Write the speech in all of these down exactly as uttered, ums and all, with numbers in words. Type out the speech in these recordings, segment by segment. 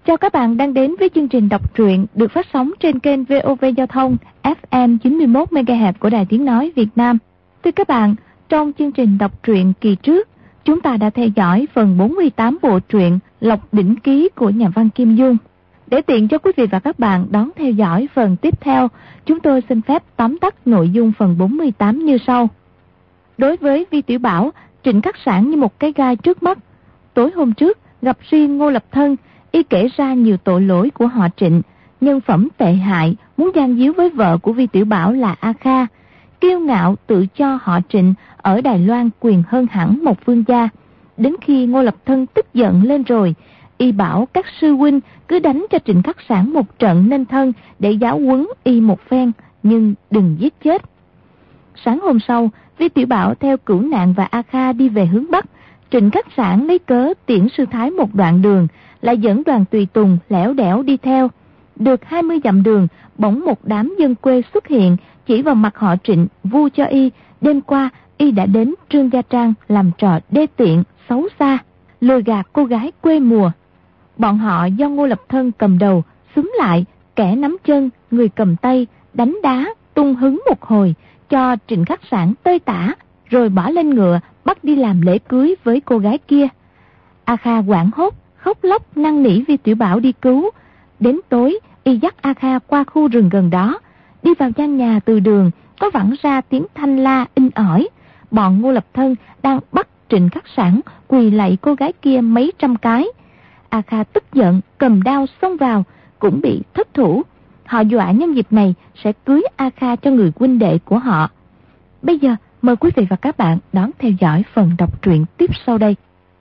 Chào các bạn đang đến với chương trình đọc truyện được phát sóng trên kênh vê o vê Giao thông ép em chín mươi mốt mê ga héc của Đài Tiếng Nói Việt Nam. Thưa các bạn, trong chương trình đọc truyện kỳ trước, chúng ta đã theo dõi phần bốn mươi tám bộ truyện Lộc Đỉnh Ký của nhà văn Kim Dung. Để tiện cho quý vị và các bạn đón theo dõi phần tiếp theo, chúng tôi xin phép tóm tắt nội dung phần bốn mươi tám như sau. Đối với Vi Tiểu Bảo, Trịnh Khắc Sản như một cái gai trước mắt. Tối hôm trước, gặp riêng Ngô Lập Thân, y kể ra nhiều tội lỗi của họ Trịnh, nhân phẩm tệ hại, muốn gian díu với vợ của Vi Tiểu Bảo là A Kha, kiêu ngạo tự cho họ Trịnh ở Đài Loan quyền hơn hẳn một vương gia. Đến khi Ngô Lập Thân tức giận lên rồi, y bảo các sư huynh cứ đánh cho Trịnh Khắc Sản một trận nên thân để giáo huấn y một phen, nhưng đừng giết chết. Sáng hôm sau, Vi Tiểu Bảo theo Cửu Nạn và A Kha đi về hướng Bắc. Trịnh Khắc Sản lấy cớ tiễn sư thái một đoạn đường, lại dẫn đoàn tùy tùng lẻo đẻo đi theo. Được hai mươi dặm đường, bỗng một đám dân quê xuất hiện, chỉ vào mặt họ Trịnh, vu cho y. Đêm qua, y đã đến Trương Gia Trang làm trò đê tiện, xấu xa, lừa gạt cô gái quê mùa. Bọn họ do Ngô Lập Thân cầm đầu, xúm lại, kẻ nắm chân, người cầm tay, đánh đá, tung hứng một hồi, cho Trịnh Khắc Sản tơi tả, rồi bỏ lên ngựa, bắt đi làm lễ cưới với cô gái kia. A Kha hoảng hốt, khóc lóc năn nỉ Vi Tiểu Bảo đi cứu. Đến tối, y dắt A Kha qua khu rừng gần đó, đi vào gian nhà từ đường, có vẳng ra tiếng thanh la in ỏi. Bọn Ngô Lập Thân đang bắt Trịnh Khắc Sản quỳ lạy cô gái kia mấy trăm cái. A Kha tức giận, cầm đao xông vào, cũng bị thất thủ. Họ dọa nhân dịp này sẽ cưới A Kha cho người huynh đệ của họ. Bây giờ, mời quý vị và các bạn đón theo dõi phần đọc truyện tiếp sau đây.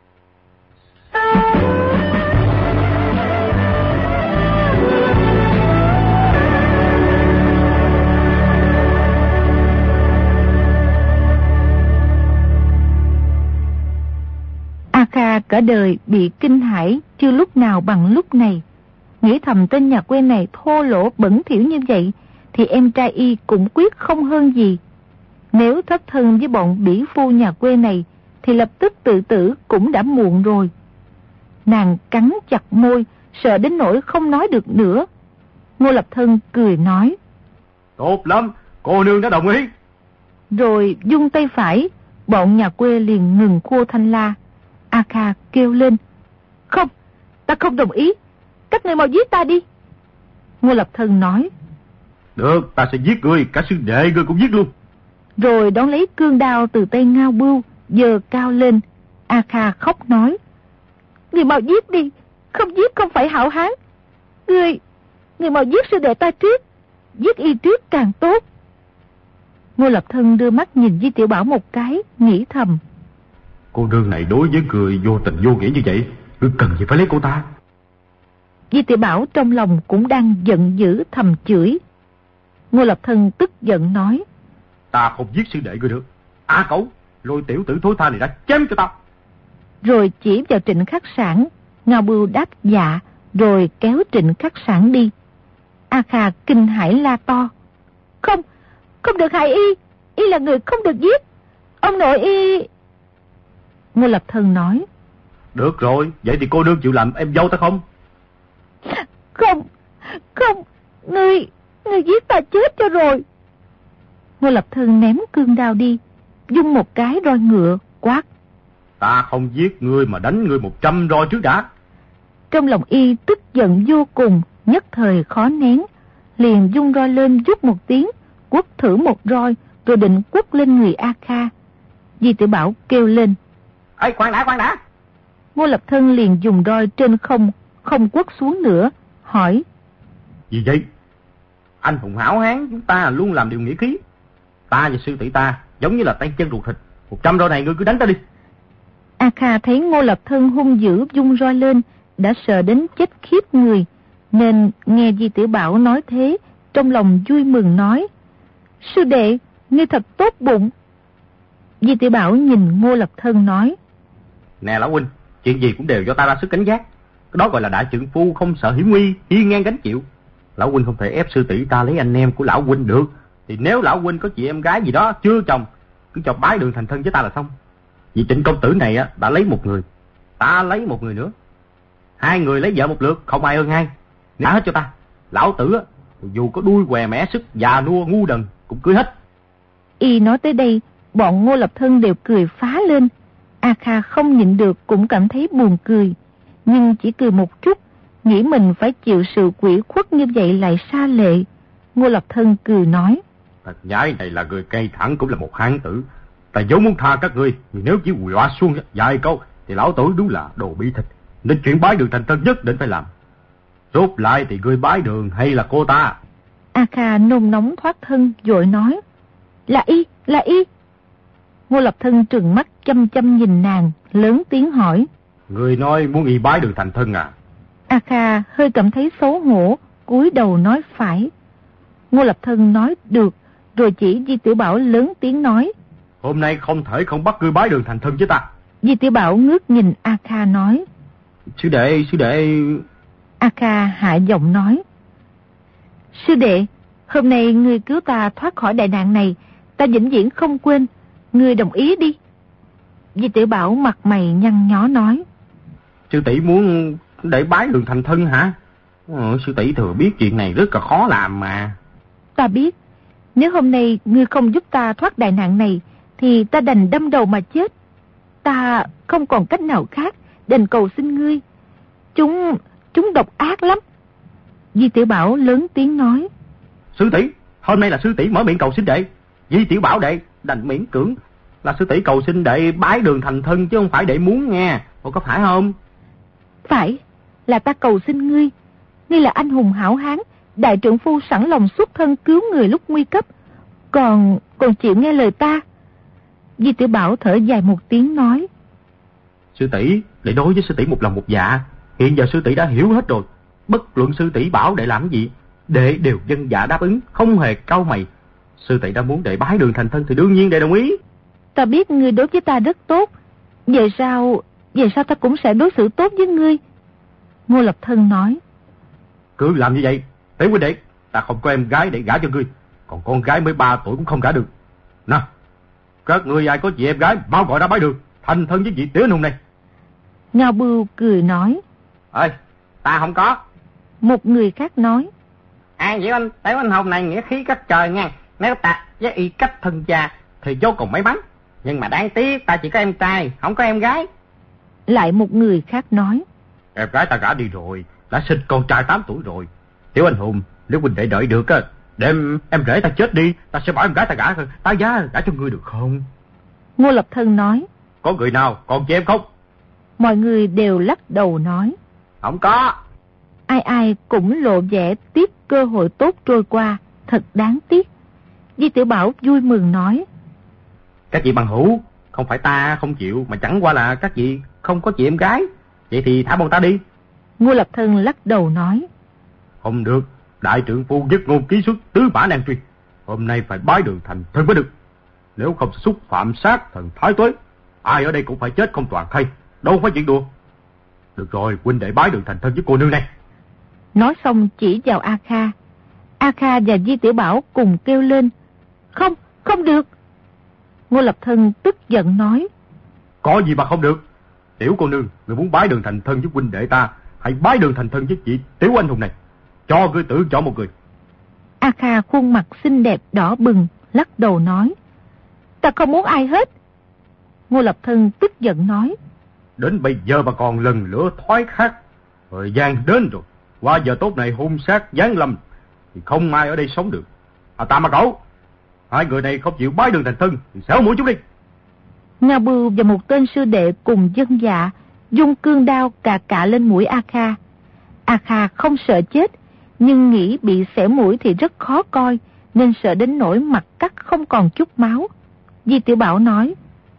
A Kha cả đời bị kinh hãi chưa lúc nào bằng lúc này. Nghĩ thầm tên nhà quê này thô lỗ bẩn thỉu như vậy thì em trai y cũng quyết không hơn gì. Nếu thất thân với bọn bỉ phu nhà quê này thì lập tức tự tử cũng đã muộn rồi. Nàng cắn chặt môi, sợ đến nỗi không nói được nữa. Ngô Lập Thân cười nói: Tốt lắm, cô nương đã đồng ý. Rồi dung tay phải, bọn nhà quê liền ngừng khua thanh la. A Kha kêu lên: Không, ta không đồng ý, các ngươi mau giết ta đi. Ngô Lập Thân nói: Được, ta sẽ giết ngươi, cả sư đệ ngươi cũng giết luôn. Rồi đón lấy cương đao từ tay Ngao Bưu, giơ cao lên. A Kha khóc nói: Ngươi mau giết đi, không giết không phải hảo hán. Ngươi, ngươi mau giết sư đệ ta trước, giết y trước càng tốt. Ngô Lập Thân đưa mắt nhìn Vi Tiểu Bảo một cái, nghĩ thầm: Cô nương này đối với người vô tình vô nghĩa như vậy, ngươi cần gì phải lấy cô ta? Vi Tiểu Bảo trong lòng cũng đang giận dữ thầm chửi. Ngô Lập Thân tức giận nói: Ta không giết sư đệ ngươi được. A Cẩu, lôi tiểu tử thối tha này ra chém cho ta. Rồi chỉ vào Trịnh Khắc Sản. Ngao Bưu đáp dạ, rồi kéo Trịnh Khắc Sản đi. A Kha kinh hãi la to: Không, không được hại y, y là người không được giết. Ông nội y... Ngô Lập Thân nói: Được rồi, vậy thì cô nương chịu làm em dâu ta không? Không, không, ngươi, ngươi giết ta chết cho rồi. Ngô Lập Thân ném cương đao đi, dung một cái roi ngựa, quát: Ta không giết ngươi mà đánh ngươi một trăm roi trước đã. Trong lòng y tức giận vô cùng, nhất thời khó nén, liền dung roi lên rút một tiếng, quất thử một roi, rồi định quất lên người A Kha. Vi Tiểu Bảo kêu lên: Ê, khoan đã, khoan đã. Ngô Lập Thân liền dùng roi trên không, không quất xuống nữa, hỏi: Gì vậy? Anh hùng hảo hán chúng ta luôn làm điều nghĩa khí. Ta và sư tỷ ta giống như là tay chân ruột thịt. Một trăm roi này ngươi cứ đánh ta đi. A Kha thấy Ngô Lập Thân hung dữ dung roi lên, đã sợ đến chết khiếp người, nên nghe Vi Tiểu Bảo nói thế, trong lòng vui mừng nói: Sư đệ, ngươi thật tốt bụng. Vi Tiểu Bảo nhìn Ngô Lập Thân nói: Nè lão huynh, chuyện gì cũng đều do ta ra sức cảnh giác. Cái đó gọi là đại trượng phu không sợ hiểm nguy, hiên ngang gánh chịu. Lão huynh không thể ép sư tỷ ta lấy anh em của lão huynh được. Thì nếu lão huynh có chị em gái gì đó chưa chồng, cứ cho bái đường thành thân với ta là xong. Vì Trịnh công tử này á đã lấy một người, ta lấy một người nữa. Hai người lấy vợ một lượt, không ai ơn ai. Trả hết cho ta. Lão tử á, dù có đuôi què mẻ sức già nua ngu đần cũng cưới hết. Y nói tới đây, bọn Ngô Lập Thân đều cười phá lên. A Kha không nhịn được cũng cảm thấy buồn cười, nhưng chỉ cười một chút, nghĩ mình phải chịu sự quỷ khuất như vậy lại sa lệ. Ngô Lập Thân cười nói: Thằng nhãi này là người cây thẳng cũng là một hán tử. Ta vốn muốn tha các ngươi, nhưng nếu chỉ quỳ xuống vài câu thì lão tử đúng là đồ bị thịt, nên chuyện bái đường thành thân nhất định phải làm. Rốt lại thì ngươi bái đường hay là cô ta? A Kha nôn nóng thoát thân vội nói: Là y, là y. Ngô Lập Thân trừng mắt chăm chăm nhìn nàng, lớn tiếng hỏi: Ngươi nói muốn y bái đường thành thân à? A Kha hơi cảm thấy xấu hổ, cúi đầu nói phải. Ngô Lập Thân nói được, rồi chỉ Di Tiểu Bảo lớn tiếng nói: Hôm nay không thể không bắt ngươi bái đường thành thân với ta. Di Tiểu Bảo ngước nhìn A Kha nói: Sư đệ, sư đệ... A Kha hạ giọng nói: Sư đệ, hôm nay ngươi cứu ta thoát khỏi đại nạn này, ta vĩnh viễn không quên, ngươi đồng ý đi. Di Tiểu Bảo mặt mày nhăn nhó nói: Sư tỷ muốn để bái đường thành thân hả? Ừ, sư tỷ thừa biết chuyện này rất là khó làm mà. Ta biết, nếu hôm nay ngươi không giúp ta thoát đại nạn này, thì ta đành đâm đầu mà chết. Ta không còn cách nào khác, đành cầu xin ngươi. Chúng, chúng độc ác lắm. Di Tiểu Bảo lớn tiếng nói: Sư tỷ, hôm nay là sư tỷ mở miệng cầu xin đệ. Di Tiểu Bảo đệ đành miễn cưỡng. Là sư tỷ cầu xin đệ bái đường thành thân chứ không phải đệ muốn nghe. Ủa có phải không? Phải, là ta cầu xin ngươi. Ngươi là anh hùng hảo hán, đại trượng phu sẵn lòng xuất thân cứu người lúc nguy cấp. Còn, còn chịu nghe lời ta. Di Tiểu Bảo thở dài một tiếng nói: Sư tỷ, đệ đối với sư tỷ một lòng một dạ. Hiện giờ sư tỷ đã hiểu hết rồi. Bất luận sư tỷ bảo đệ làm gì, đệ đều dân dạ đáp ứng, không hề cau mày. Sư tỷ đã muốn đệ bái đường thành thân thì đương nhiên đệ đồng ý. Ta biết ngươi đối với ta rất tốt. Về sau, về sau ta cũng sẽ đối xử tốt với ngươi. Ngô Lập Thân nói: Cứ làm như vậy. Tiểu huynh đệ, ta không có em gái để gả cho ngươi, còn con gái mới ba tuổi cũng không gả được. Nào, các ngươi ai có chị em gái mau gọi ra bái đường thành thân với vị Tiểu Anh Hùng này. Ngao Bưu cười nói: Ơi, ta không có. Một người khác nói: À vậy anh, Tiểu Anh Hùng này nghĩa khí cách trời nha. Nếu ta với y cách thân cha thì vô cùng may mắn. Nhưng mà đáng tiếc ta chỉ có em trai, không có em gái. Lại một người khác nói: Em gái ta gả đi rồi, đã sinh con trai tám tuổi rồi. Tiểu Anh Hùng, nếu huynh đệ đợi được á, để em, em rể ta chết đi, ta sẽ bảo em gái ta gả, ta giá gả cho ngươi được không? Ngô Lập Thân nói: Có người nào còn chị em không? Mọi người đều lắc đầu nói: Không có. Ai ai cũng lộ vẻ tiếc cơ hội tốt trôi qua, thật đáng tiếc. Di Tiểu Bảo vui mừng nói: Các chị bằng hữu, không phải ta không chịu, mà chẳng qua là các chị không có chị em gái. Vậy thì thả bọn ta đi. Ngô Lập Thân lắc đầu nói: Không được, đại trượng phu nhất ngôn ký xuất, tứ mã nan truy. Hôm nay phải bái đường thành thân mới được. Nếu không xúc phạm sát thần thái tuế, ai ở đây cũng phải chết không toàn thây, đâu phải chuyện đùa. Được rồi, huynh đệ bái đường thành thân với cô nương này. Nói xong chỉ vào A Kha. A Kha và Di Tiểu Bảo cùng kêu lên: Không, không được. Ngô Lập Thân tức giận nói: Có gì mà không được? Tiểu cô nương, người muốn bái đường thành thân với huynh đệ ta, hãy bái đường thành thân với chị Tiểu Anh Hùng này. Cho ngươi tự chọn một người. A Kha khuôn mặt xinh đẹp đỏ bừng, lắc đầu nói: Ta không muốn ai hết. Ngô Lập Thân tức giận nói: Đến bây giờ mà còn lần lửa thoái khác. Thời gian đến rồi, qua giờ tốt này hung sát giáng lâm thì không ai ở đây sống được. À ta mà cậu, hai người này không chịu bái đường thành thân thì xéo mũi chúng đi. Ngao Bưu và một tên sư đệ cùng dân dạ dung cương đao cà cạ lên mũi A Kha. A Kha không sợ chết, nhưng nghĩ bị xẻo mũi thì rất khó coi, nên sợ đến nỗi mặt cắt không còn chút máu. Di Tiểu Bảo nói: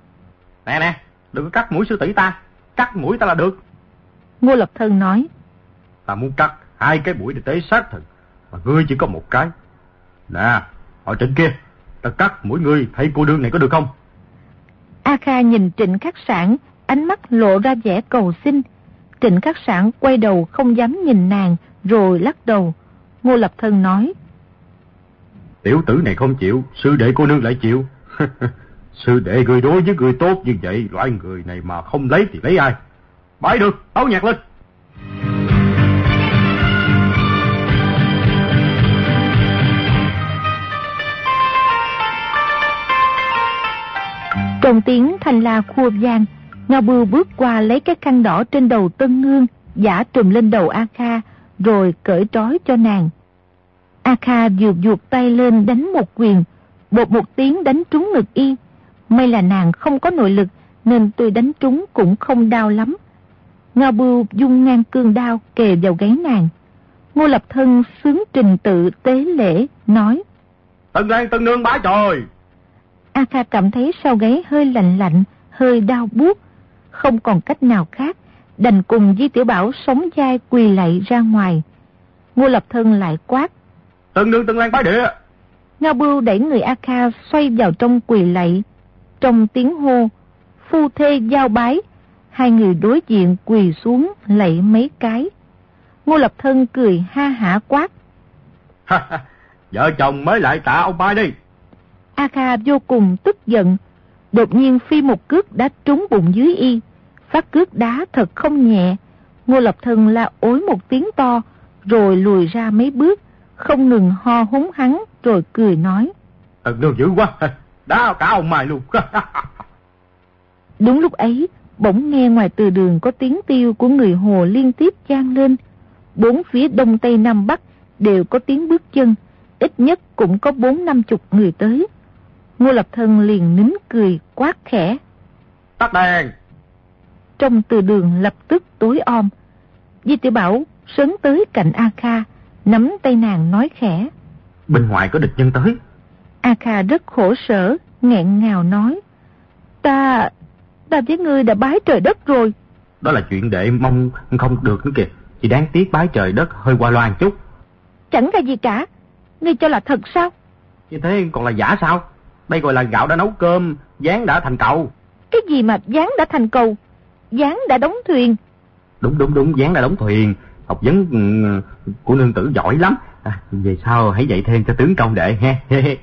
Nè nè, đừng có cắt mũi sư tỷ ta, cắt mũi ta là được. Ngô Lập Thân nói: Ta muốn cắt hai cái mũi để tế sát thần, mà ngươi chỉ có một cái. Nè, ở trên kia, ta cắt mũi ngươi, thấy cô đương này có được không? A Kha nhìn Trịnh Khắc Sản, ánh mắt lộ ra vẻ cầu xin. Trịnh Khắc Sản quay đầu không dám nhìn nàng, rồi lắc đầu. Ngô Lập Thân nói: Tiểu tử này không chịu, sư đệ cô nương lại chịu. Sư đệ người đối với người tốt như vậy, loại người này mà không lấy thì lấy ai? Bái được, tấu nhạc lên. Trong tiếng thanh la khua vang, Ngao Bưu bước qua lấy cái khăn đỏ trên đầu Tân Nương, giả trùm lên đầu A Kha, rồi cởi trói cho nàng. A Kha vuột vuột tay lên đánh một quyền, bột một tiếng đánh trúng ngực y. May là nàng không có nội lực, nên tuy đánh trúng cũng không đau lắm. Ngao Bưu dung ngang cương đao kề vào gáy nàng. Ngô Lập Thân xướng trình tự tế lễ, nói: Tân Lan Tân Nương bái trời. A Kha cảm thấy sau gáy hơi lạnh lạnh, hơi đau buốt, không còn cách nào khác, đành cùng Di Tiểu Bảo sống dai quỳ lạy ra ngoài. Ngô Lập Thân lại quát: Tân Nương Tân Lan bái địa. Ngao Bưu đẩy người A Kha xoay vào trong quỳ lạy. Trong tiếng hô phu thê giao bái, hai người đối diện quỳ xuống lạy mấy cái. Ngô Lập Thân cười ha hả quát: Vợ chồng mới lại tạ ông ba đi. A Kha vô cùng tức giận, đột nhiên phi một cước đã trúng bụng dưới y. Phát cước đá thật không nhẹ. Ngô Lập Thân la ối một tiếng to, rồi lùi ra mấy bước, không ngừng ho húng hắn, rồi cười nói: Tân Nương dữ quá, đá cả ông mày luôn. Đúng lúc ấy, bỗng nghe ngoài từ đường có tiếng tiêu của người Hồ liên tiếp vang lên. Bốn phía đông tây nam bắc đều có tiếng bước chân, ít nhất cũng có bốn năm chục người tới. Ngô Lập Thân liền nín cười quát khẽ: Tắt đèn. Trong từ đường lập tức tối om. Di Tiểu Bảo sấn tới cạnh A Kha, nắm tay nàng nói khẽ: Bên ngoài có địch nhân tới. A Kha rất khổ sở, nghẹn ngào nói: Ta, ta với ngươi đã bái trời đất rồi. Đó là chuyện đệ mong không được nữa kìa. Chỉ đáng tiếc bái trời đất hơi qua loa chút. Chẳng là gì cả. Ngươi cho là thật sao? Như thế còn là giả sao? Đây gọi là gạo đã nấu cơm, gián đã thành cầu. Cái gì mà gián đã thành cầu? Gián đã đóng thuyền. Đúng đúng đúng, gián đã đóng thuyền. Học vấn của nương tử giỏi lắm. À, về sau hãy dạy thêm cho tướng công đệ ha.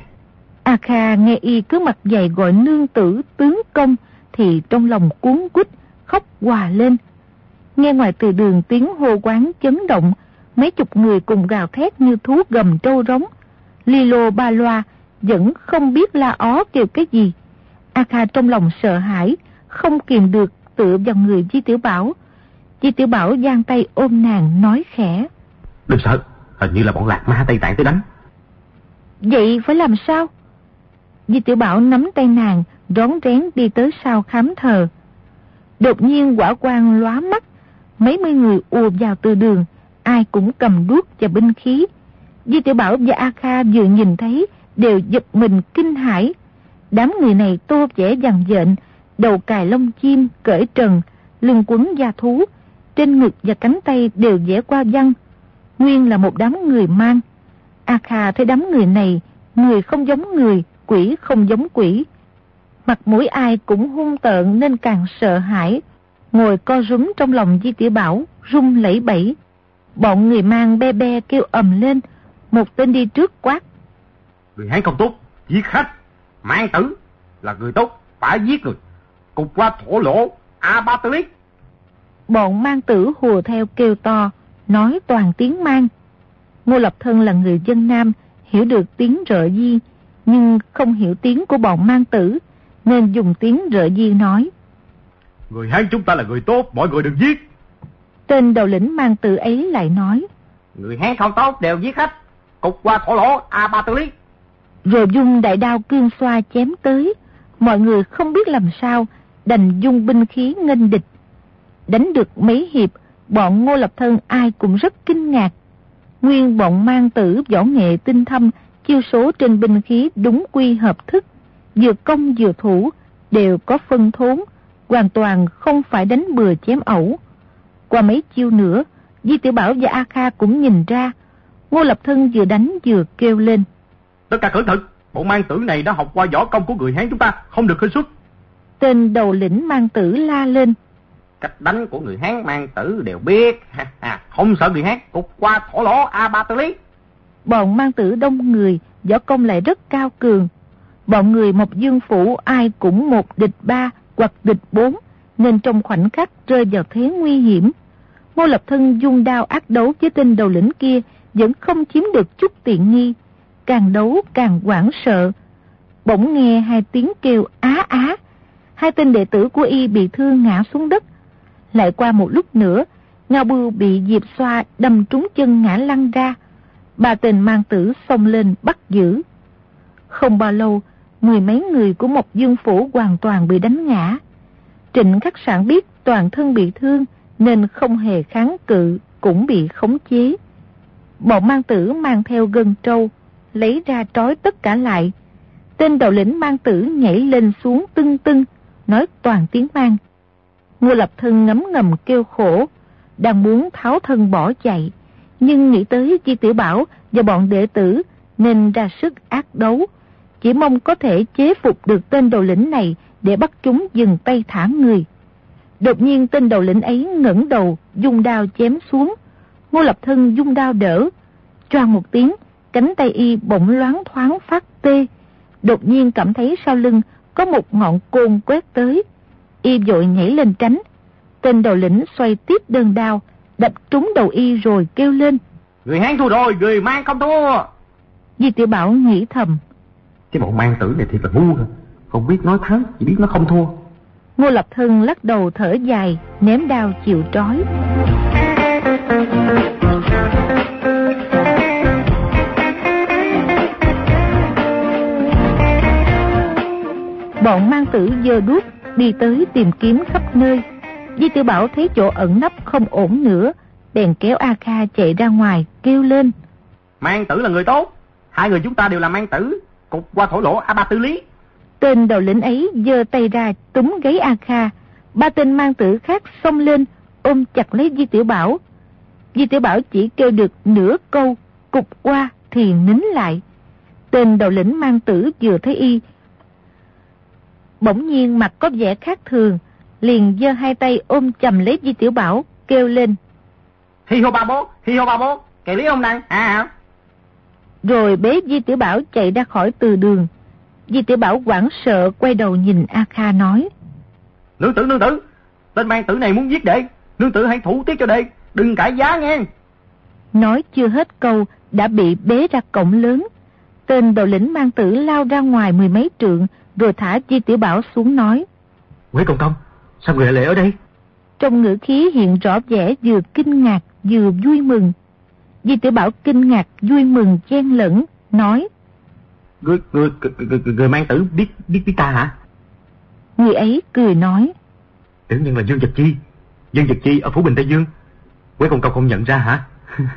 A Kha nghe y cứ mặt dày gọi nương tử tướng công thì trong lòng cuốn quýt khóc òa lên. Nghe ngoài từ đường tiếng hô quán chấn động, mấy chục người cùng gào thét như thú gầm trâu rống. Li lô ba loa vẫn không biết la ó kêu cái gì. A Kha trong lòng sợ hãi, không kìm được tựa vào người Di Tiểu Bảo. Di Tiểu Bảo giang tay ôm nàng nói khẽ: Đừng sợ, hình như là bọn Lạc Ma Tây Tạng tới đánh. Vậy phải làm sao? Di Tiểu Bảo nắm tay nàng, rón rén đi tới sau khám thờ. Đột nhiên quả quang lóa mắt, mấy mươi người ùa vào từ đường, ai cũng cầm đuốc và binh khí. Di Tiểu Bảo và A Kha vừa nhìn thấy đều giật mình kinh hãi. Đám người này tô vẽ dằn dện, đầu cài lông chim, cởi trần, lưng quấn da thú, trên ngực và cánh tay đều vẽ qua văn. Nguyên là một đám người mang. A Kha thấy đám người này, người không giống người, quỷ không giống quỷ. Mặt mũi ai cũng hung tợn nên càng sợ hãi. Ngồi co rúm trong lòng Di Tiểu Bảo, run lẩy bẩy. Bọn người mang be be kêu ầm lên. Một tên đi trước quát: Người Hán không tốt, giết khách. Mang tử là người tốt, phải giết người. Cục qua thổ lỗ, A Ba Tư Liết. Bọn mang tử hùa theo kêu to, nói toàn tiếng mang. Ngô Lập Thân là người dân Nam, hiểu được tiếng rợ di, nhưng không hiểu tiếng của bọn mang tử, nên dùng tiếng rợ di nói: Người Hán chúng ta là người tốt, mọi người đừng giết. Tên đầu lĩnh mang tử ấy lại nói: Người Hán không tốt đều giết khách. Cục qua thổ lỗ, A Ba Tư Liết. Rồi dung đại đao cương xoa chém tới. Mọi người không biết làm sao, đành dung binh khí nghênh địch. Đánh được mấy hiệp, bọn Ngô Lập Thân ai cũng rất kinh ngạc. Nguyên bọn mang tử võ nghệ tinh thâm, chiêu số trên binh khí đúng quy hợp thức, vừa công vừa thủ, đều có phân thốn, hoàn toàn không phải đánh bừa chém ẩu. Qua mấy chiêu nữa, Di Tiểu Bảo và A Kha cũng nhìn ra. Ngô Lập Thân vừa đánh vừa kêu lên: Tất cả cẩn thận, bọn mang tử này đã học qua võ công của người Hán chúng ta, không được khinh suất. Tên đầu lĩnh mang tử la lên: Cách đánh của người Hán mang tử đều biết, không sợ người Hán, cục qua thổ lỗ, A Ba Tư Liết. Bọn mang tử đông người, võ công lại rất cao cường. Bọn người Mộc Dương Phủ ai cũng một địch ba hoặc địch bốn, nên trong khoảnh khắc rơi vào thế nguy hiểm. Ngô Lập Thân dung đao ác đấu với tên đầu lĩnh kia, vẫn không chiếm được chút tiện nghi. Càng đấu càng hoảng sợ. Bỗng nghe hai tiếng kêu á á. hai tên đệ tử của y bị thương ngã xuống đất. Lại qua một lúc nữa, Ngao Bưu bị Diệp Xoa đâm trúng chân ngã lăn ra. Ba tên mang tử xông lên bắt giữ. Không bao lâu, mười mấy người của Mộc Dương Phủ hoàn toàn bị đánh ngã. Trịnh Khắc Sạn biết toàn thân bị thương nên không hề kháng cự, cũng bị khống chế. Bọn mang tử mang theo gân trâu, lấy ra trói tất cả lại. Tên đầu lĩnh mang tử nhảy lên xuống tưng tưng, nói toàn tiếng Mang. Ngô Lập Thân ngấm ngầm kêu khổ, đang muốn tháo thân bỏ chạy, nhưng nghĩ tới Di Tiểu Bảo và bọn đệ tử nên ra sức ác đấu, chỉ mong có thể chế phục được tên đầu lĩnh này để bắt chúng dừng tay thả người. Đột nhiên tên đầu lĩnh ấy ngẩng đầu dung đao chém xuống. Ngô Lập Thân dung đao đỡ, choang một tiếng, cánh tay y bỗng loáng thoáng phát tê. Đột nhiên cảm thấy sau lưng có một ngọn côn quét tới, y vội nhảy lên tránh. Tên đầu lĩnh xoay tiếp đơn đao, đập trúng đầu y rồi kêu lên: Người Hán thua rồi, người Mang không thua. Di Tiểu Bảo nghĩ thầm: Cái bọn Mang tử này thiệt là ngu rồi, không biết nói thắng, chỉ biết nó không thua. Ngô Lập Thân lắc đầu thở dài, ném đao chịu trói. Bọn mang tử giơ đuốc đi tới tìm kiếm khắp nơi. Di Tiểu Bảo thấy chỗ ẩn nấp không ổn nữa, bèn kéo A Kha chạy ra ngoài kêu lên: Mang tử là người tốt, hai người chúng ta đều là mang tử, cục qua thổ lỗ A Ba Tư Lý. Tên đầu lĩnh ấy giơ tay ra túm gáy A Kha. Ba tên mang tử khác xông lên ôm chặt lấy Di Tiểu Bảo. Di Tiểu Bảo chỉ kêu được nửa câu cục qua thì nín lại. Tên đầu lĩnh mang tử vừa thấy y bỗng nhiên mặt có vẻ khác thường, liền giơ hai tay ôm chầm lấy Di Tiểu Bảo kêu lên: Hi hô ba bố, hi hô ba bố, kệ lý ông này à. Rồi bế Di Tiểu Bảo chạy ra khỏi từ đường. Di Tiểu Bảo hoảng sợ quay đầu nhìn A Kha nói: Nương tử, nương tử, tên mang tử này muốn giết đệ, nương tử hãy thủ tiết cho đệ, đừng cãi giá nghe. Nói chưa hết câu đã bị bế ra cổng lớn. Tên đầu lĩnh mang tử lao ra ngoài mười mấy trượng, rồi thả Di Tiểu Bảo xuống nói: Quế Công Công, sao người lại ở đây? Trong ngữ khí hiện rõ vẻ vừa kinh ngạc vừa vui mừng. Di Tiểu Bảo kinh ngạc vui mừng chen lẫn, nói: Người, người, người, người mang tử biết, biết biết ta hả? Người ấy cười nói: Tiểu nhân là Dương Dật Chi, Dương Dật Chi ở phủ Bình Tây Dương. Quế Công Công không nhận ra hả?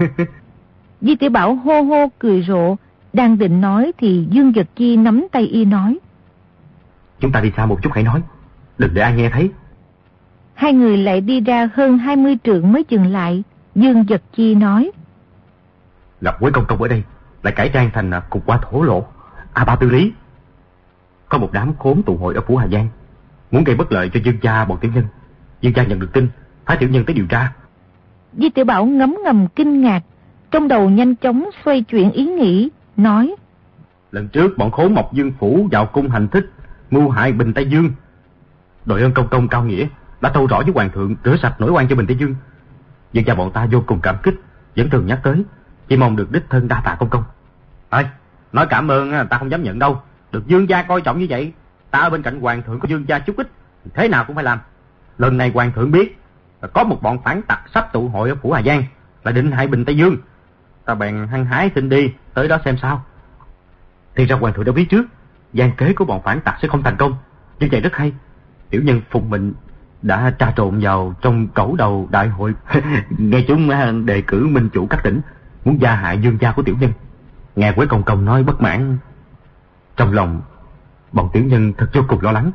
Di Tiểu Bảo hô hô cười rộ, đang định nói thì Dương Dật Chi nắm tay y nói: Chúng ta đi xa một chút hãy nói, đừng để ai nghe thấy. Hai người lại đi ra hơn hai mươi trượng mới dừng lại. Dương Dật Chi nói: Gặp Quế Công Công ở đây lại cải trang thành cục qua thổ lộ A Ba Tư Lý. Có một đám khốn tụ hội ở phủ Hà Giang, muốn gây bất lợi cho Dương gia bọn tiểu nhân. Dương gia nhận được tin, phái tiểu nhân tới điều tra. Di Tiểu Bảo ngấm ngầm kinh ngạc, trong đầu nhanh chóng xoay chuyển ý nghĩ, nói: Lần trước bọn khốn Mộc Dương Phủ vào cung hành thích, mưu hại Bình Tây Dương. Đội ơn công công cao nghĩa đã tâu rõ với hoàng thượng rửa sạch nỗi oan cho Bình Tây Dương. Dương gia bọn ta vô cùng cảm kích, vẫn thường nhắc tới, chỉ mong được đích thân đa tạ công công. Ơi, nói cảm ơn ta không dám nhận đâu. Được Dương gia coi trọng như vậy, ta ở bên cạnh hoàng thượng có Dương gia chút ít, thế nào cũng phải làm. Lần này hoàng thượng biết có một bọn phản tặc sắp tụ hội ở phủ Hà Giang, là định hại Bình Tây Dương. Ta bèn hăng hái xin đi tới đó xem sao. Thì ra hoàng thượng đã biết trước gian kế của bọn phản tặc sẽ không thành công, như vậy rất hay. Tiểu nhân phụng mệnh đã tra trộn vào trong cẩu đầu đại hội nghe chúng đề cử minh chủ các tỉnh, muốn gia hại Dương gia của tiểu nhân. Nghe Quế Công Công nói bất mãn, trong lòng bọn tiểu nhân thật vô cùng lo lắng.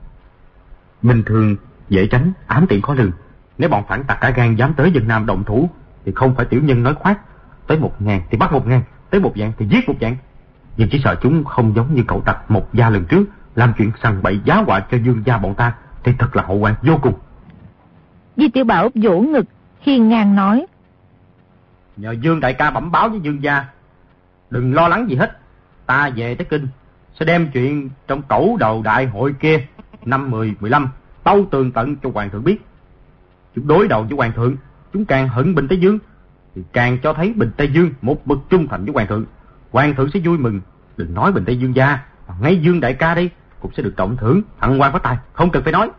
Minh thương dễ tránh, ám tiện khó lường. Nếu bọn phản tặc cả gan dám tới dân Nam động thủ, thì không phải tiểu nhân nói khoác, tới một ngàn thì bắt một ngàn, tới một vạn thì giết một vạn. Nhưng chỉ sợ chúng không giống như cậu tặc một gia lần trước, làm chuyện sằng bậy giá họa cho Dương gia bọn ta, thì thật là hậu hoạn vô cùng. Di Tiểu Bảo vỗ ngực hiên ngang nói: Nhờ Dương đại ca bẩm báo với Dương gia, đừng lo lắng gì hết. Ta về tới kinh sẽ đem chuyện trong cẩu đầu đại hội kia năm mười mười lăm tâu tường tận cho hoàng thượng biết. Chúng đối đầu với hoàng thượng, chúng càng hận Bình Tây Dương, thì càng cho thấy Bình Tây Dương một bậc trung thành với hoàng thượng. Hoàng thượng sẽ vui mừng. Đừng nói Bình Tây Dương gia, ngay Dương đại ca đây cũng sẽ được trọng thưởng, thăng quan phát tài, không cần phải nói.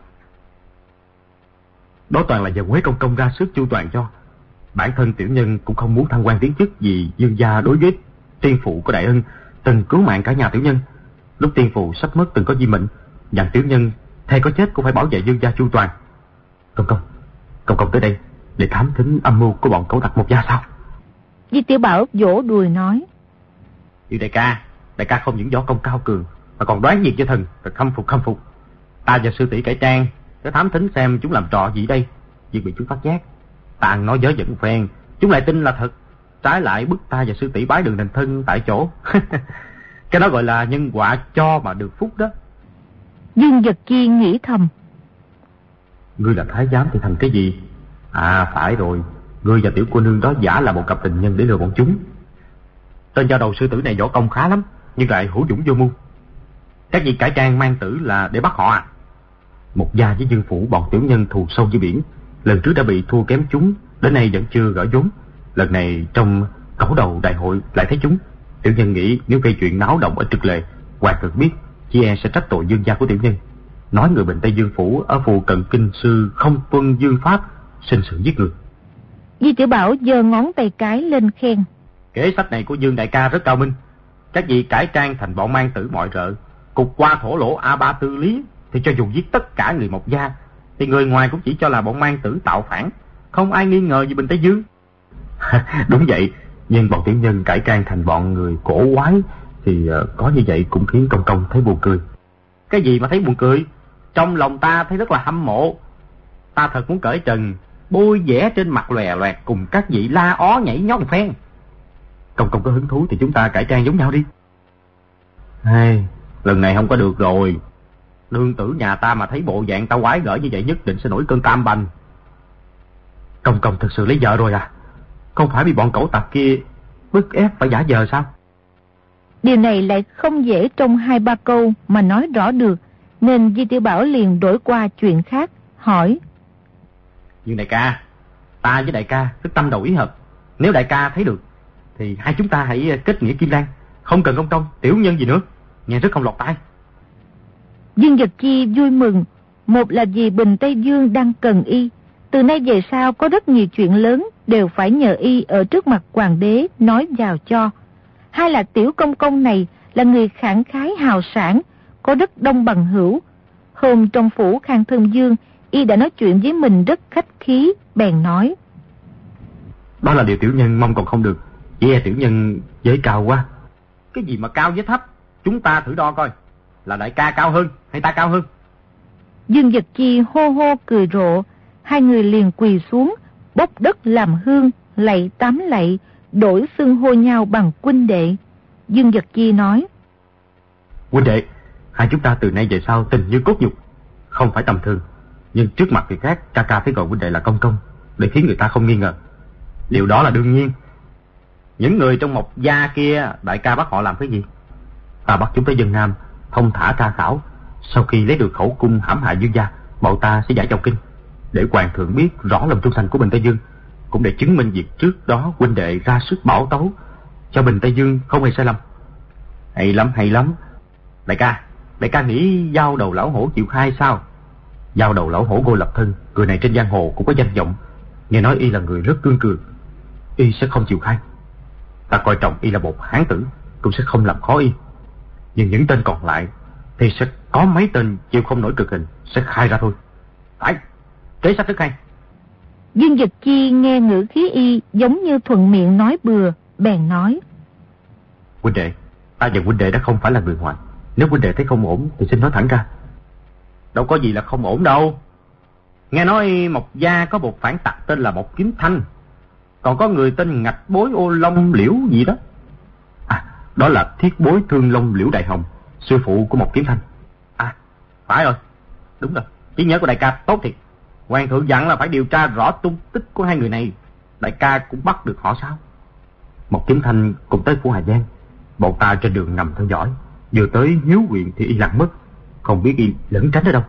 Đó toàn là nhờ Quế công công ra sức chu toàn cho. Bản thân tiểu nhân cũng không muốn thăng quan tiến chức, vì Dương gia đối với tiên phụ có đại ân, từng cứu mạng cả nhà tiểu nhân. Lúc tiên phụ sắp mất từng có di mệnh, dặn tiểu nhân thề có chết cũng phải bảo vệ Dương gia chu toàn. Công công, công công tới đây để thám thính âm mưu của bọn cẩu tặc Một gia sao? Di Tiểu Bảo vỗ đùi nói: "Yêu đại ca, đại ca không những võ công cao cường mà còn đoán nhiệt cho thần, thật khâm phục khâm phục. Ta và sư tỷ Cải Trang để thám thính xem chúng làm trò gì đây, nhưng bị chúng phát giác. Ta nói dớ dẫn phen, chúng lại tin là thật, trái lại bức ta và sư tỷ bái đường thành thân tại chỗ." Cái đó gọi là nhân quả cho mà được phúc đó. Dương Vật Chi nghĩ thầm: "Ngươi là thái giám thì thành cái gì? À phải rồi, ngươi và tiểu cô nương đó giả là một cặp tình nhân để lừa bọn chúng. Tên giao đầu sư tử này võ công khá lắm, nhưng lại hữu dũng vô mưu. Các vị Cải Trang mang tử là để bắt họ à?" Một gia với Dương phủ bọn tiểu nhân thù sâu như biển, lần trước đã bị thua kém chúng, đến nay vẫn chưa gỡ vốn. Lần này trong cẩu đầu đại hội lại thấy chúng. Tiểu nhân nghĩ nếu gây chuyện náo động ở Trực Lệ, hoàng thượng biết, chỉ e sẽ trách tội Dương gia của tiểu nhân, nói người bình Tây Dương phủ ở phù cận kinh sư không tuân dương pháp, sinh sự giết người. Di Tiểu Bảo giơ ngón tay cái lên khen: "Kế sách này của Dương đại ca rất cao minh. Các vị Cải Trang thành bọn mang tử mọi rợ, cục qua thổ lỗ A Ba Tư Lý, thì cho dù giết tất cả người Mộc gia, thì người ngoài cũng chỉ cho là bọn mang tử tạo phản, không ai nghi ngờ gì bình Tây Dương." Đúng vậy, nhưng bọn tiểu nhân Cải Trang thành bọn người cổ quái thì uh, có như vậy cũng khiến công công thấy buồn cười. Cái gì mà thấy buồn cười? Trong lòng ta thấy rất là hâm mộ. Ta thật muốn cởi trần, bôi vẽ trên mặt lòe loẹt cùng các vị la ó nhảy nhót một phen. Công công có hứng thú thì chúng ta cải trang giống nhau đi. Hey, lần này không có được rồi. Nương tử nhà ta mà thấy bộ dạng ta quái gở như vậy nhất định sẽ nổi cơn tam bành. Công công thực sự lấy vợ rồi à? Không phải bị bọn cẩu tặc kia bức ép phải giả vờ sao? Điều này lại không dễ trong hai ba câu mà nói rõ được, nên Di Tiểu Bảo liền đổi qua chuyện khác, hỏi: "Nhưng đại ca, ta với đại ca tức tâm đầu ý hợp. Nếu đại ca thấy được thì hai chúng ta hãy kết nghĩa kim lan, không cần công công, tiểu nhân gì nữa, nghe rất không lọt tai." Dương Vật Chi vui mừng, một là vì bình Tây Dương đang cần y, từ nay về sau có rất nhiều chuyện lớn đều phải nhờ y ở trước mặt hoàng đế nói vào cho. Hai là tiểu công công này là người khẳng khái hào sản, có rất đông bằng hữu. Hôm trong phủ Khang Thân Dương, y đã nói chuyện với mình rất khách khí, bèn nói: "Đó là điều tiểu nhân mong còn không được, chỉ e tiểu nhân giới cao quá." "Cái gì mà cao với thấp? Chúng ta thử đo coi, là đại ca cao hơn hay ta cao hơn?" Dương Vật Chi hô hô cười rộ, hai người liền quỳ xuống, bốc đất làm hương, lạy tám lạy, đổi xưng hô nhau bằng huynh đệ. Dương Vật Chi nói: "Huynh đệ, hai chúng ta từ nay về sau tình như cốt nhục, không phải tầm thường, nhưng trước mặt người khác ca ca phải gọi huynh đệ là công công, để khiến người ta không nghi ngờ. Điều đó là đương nhiên. Những người trong Mộc gia kia, đại ca bắt họ làm cái gì? Ta bắt chúng tới Vân Nam, thông thả tra khảo. Sau khi lấy được khẩu cung hãm hại Dương gia, bọn ta sẽ giải trong kinh, để hoàng thượng biết rõ lòng trung thành của bình Tây Dương, cũng để chứng minh việc trước đó huynh đệ ra sức bảo tấu cho bình Tây Dương không hề sai lầm." "Hay lắm, hay lắm. Đại ca, đại ca nghĩ giao đầu lão hổ chịu khai sao?" "Giao đầu lão hổ Ngô Lập Thân, người này trên giang hồ cũng có danh vọng, nghe nói y là người rất cương cường, y sẽ không chịu khai. Ta coi trọng y là một hán tử, cũng sẽ không làm khó y. Nhưng những tên còn lại thì sẽ có mấy tên chịu không nổi cực hình, sẽ khai ra thôi. Phải, kế sách rất hay." Dương Vật Chi nghe ngữ khí y giống như thuận miệng nói bừa, bèn nói: "Huynh đệ, ta và huynh đệ đã không phải là người ngoài. Nếu huynh đệ thấy không ổn thì xin nói thẳng ra." "Đâu có gì là không ổn đâu. Nghe nói Mộc gia có một phản tặc tên là Mộc Kiếm Thanh, còn có người tên Ngạch Bối Ô Long Liễu gì đó. À, đó là Thiết Bối Thương Long Liễu Đại Hồng, sư phụ của Mộc Kiếm Thanh. À, phải rồi, đúng rồi, trí nhớ của đại ca tốt thiệt. Hoàng thượng dặn là phải điều tra rõ tung tích của hai người này. Đại ca cũng bắt được họ sao?" Mộc Kiếm Thanh cùng tới phủ Hà Giang, bọn ta trên đường ngầm theo dõi, vừa tới Hiếu huyện thì y lạc mất, không biết y lẩn tránh ở đâu.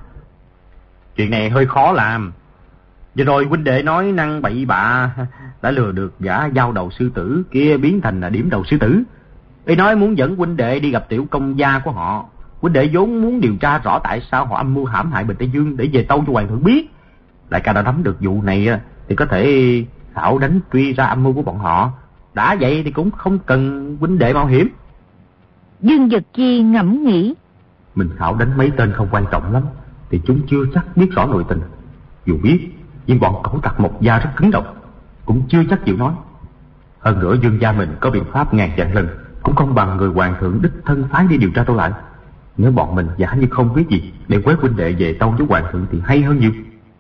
Chuyện này hơi khó làm. Vừa rồi huynh đệ nói năng bậy bạ, đã lừa được gã giao đầu sư tử kia biến thành là điểm đầu sư tử. Y nói muốn dẫn huynh đệ đi gặp tiểu công gia của họ, Huynh đệ vốn muốn điều tra rõ tại sao họ âm mưu hãm hại Bình Tây Dương để về tâu cho hoàng thượng biết. Đại ca đã nắm được vụ này thì có thể khảo đánh truy ra âm mưu của bọn họ. Đã vậy thì cũng không cần huynh đệ mạo hiểm. Dương Dật Chi ngẫm nghĩ. Mình khảo đánh mấy tên không quan trọng lắm, thì chúng chưa chắc biết rõ nội tình. Dù biết, nhưng bọn cẩu tặc Mộc Gia rất cứng đầu, cũng chưa chắc chịu nói. Hơn nữa Dương gia mình có biện pháp ngàn vạn lần cũng không bằng người hoàng thượng đích thân phái đi điều tra tâu lại. Nếu bọn mình giả như không biết gì để quét huynh đệ về tâu với hoàng thượng thì hay hơn nhiều.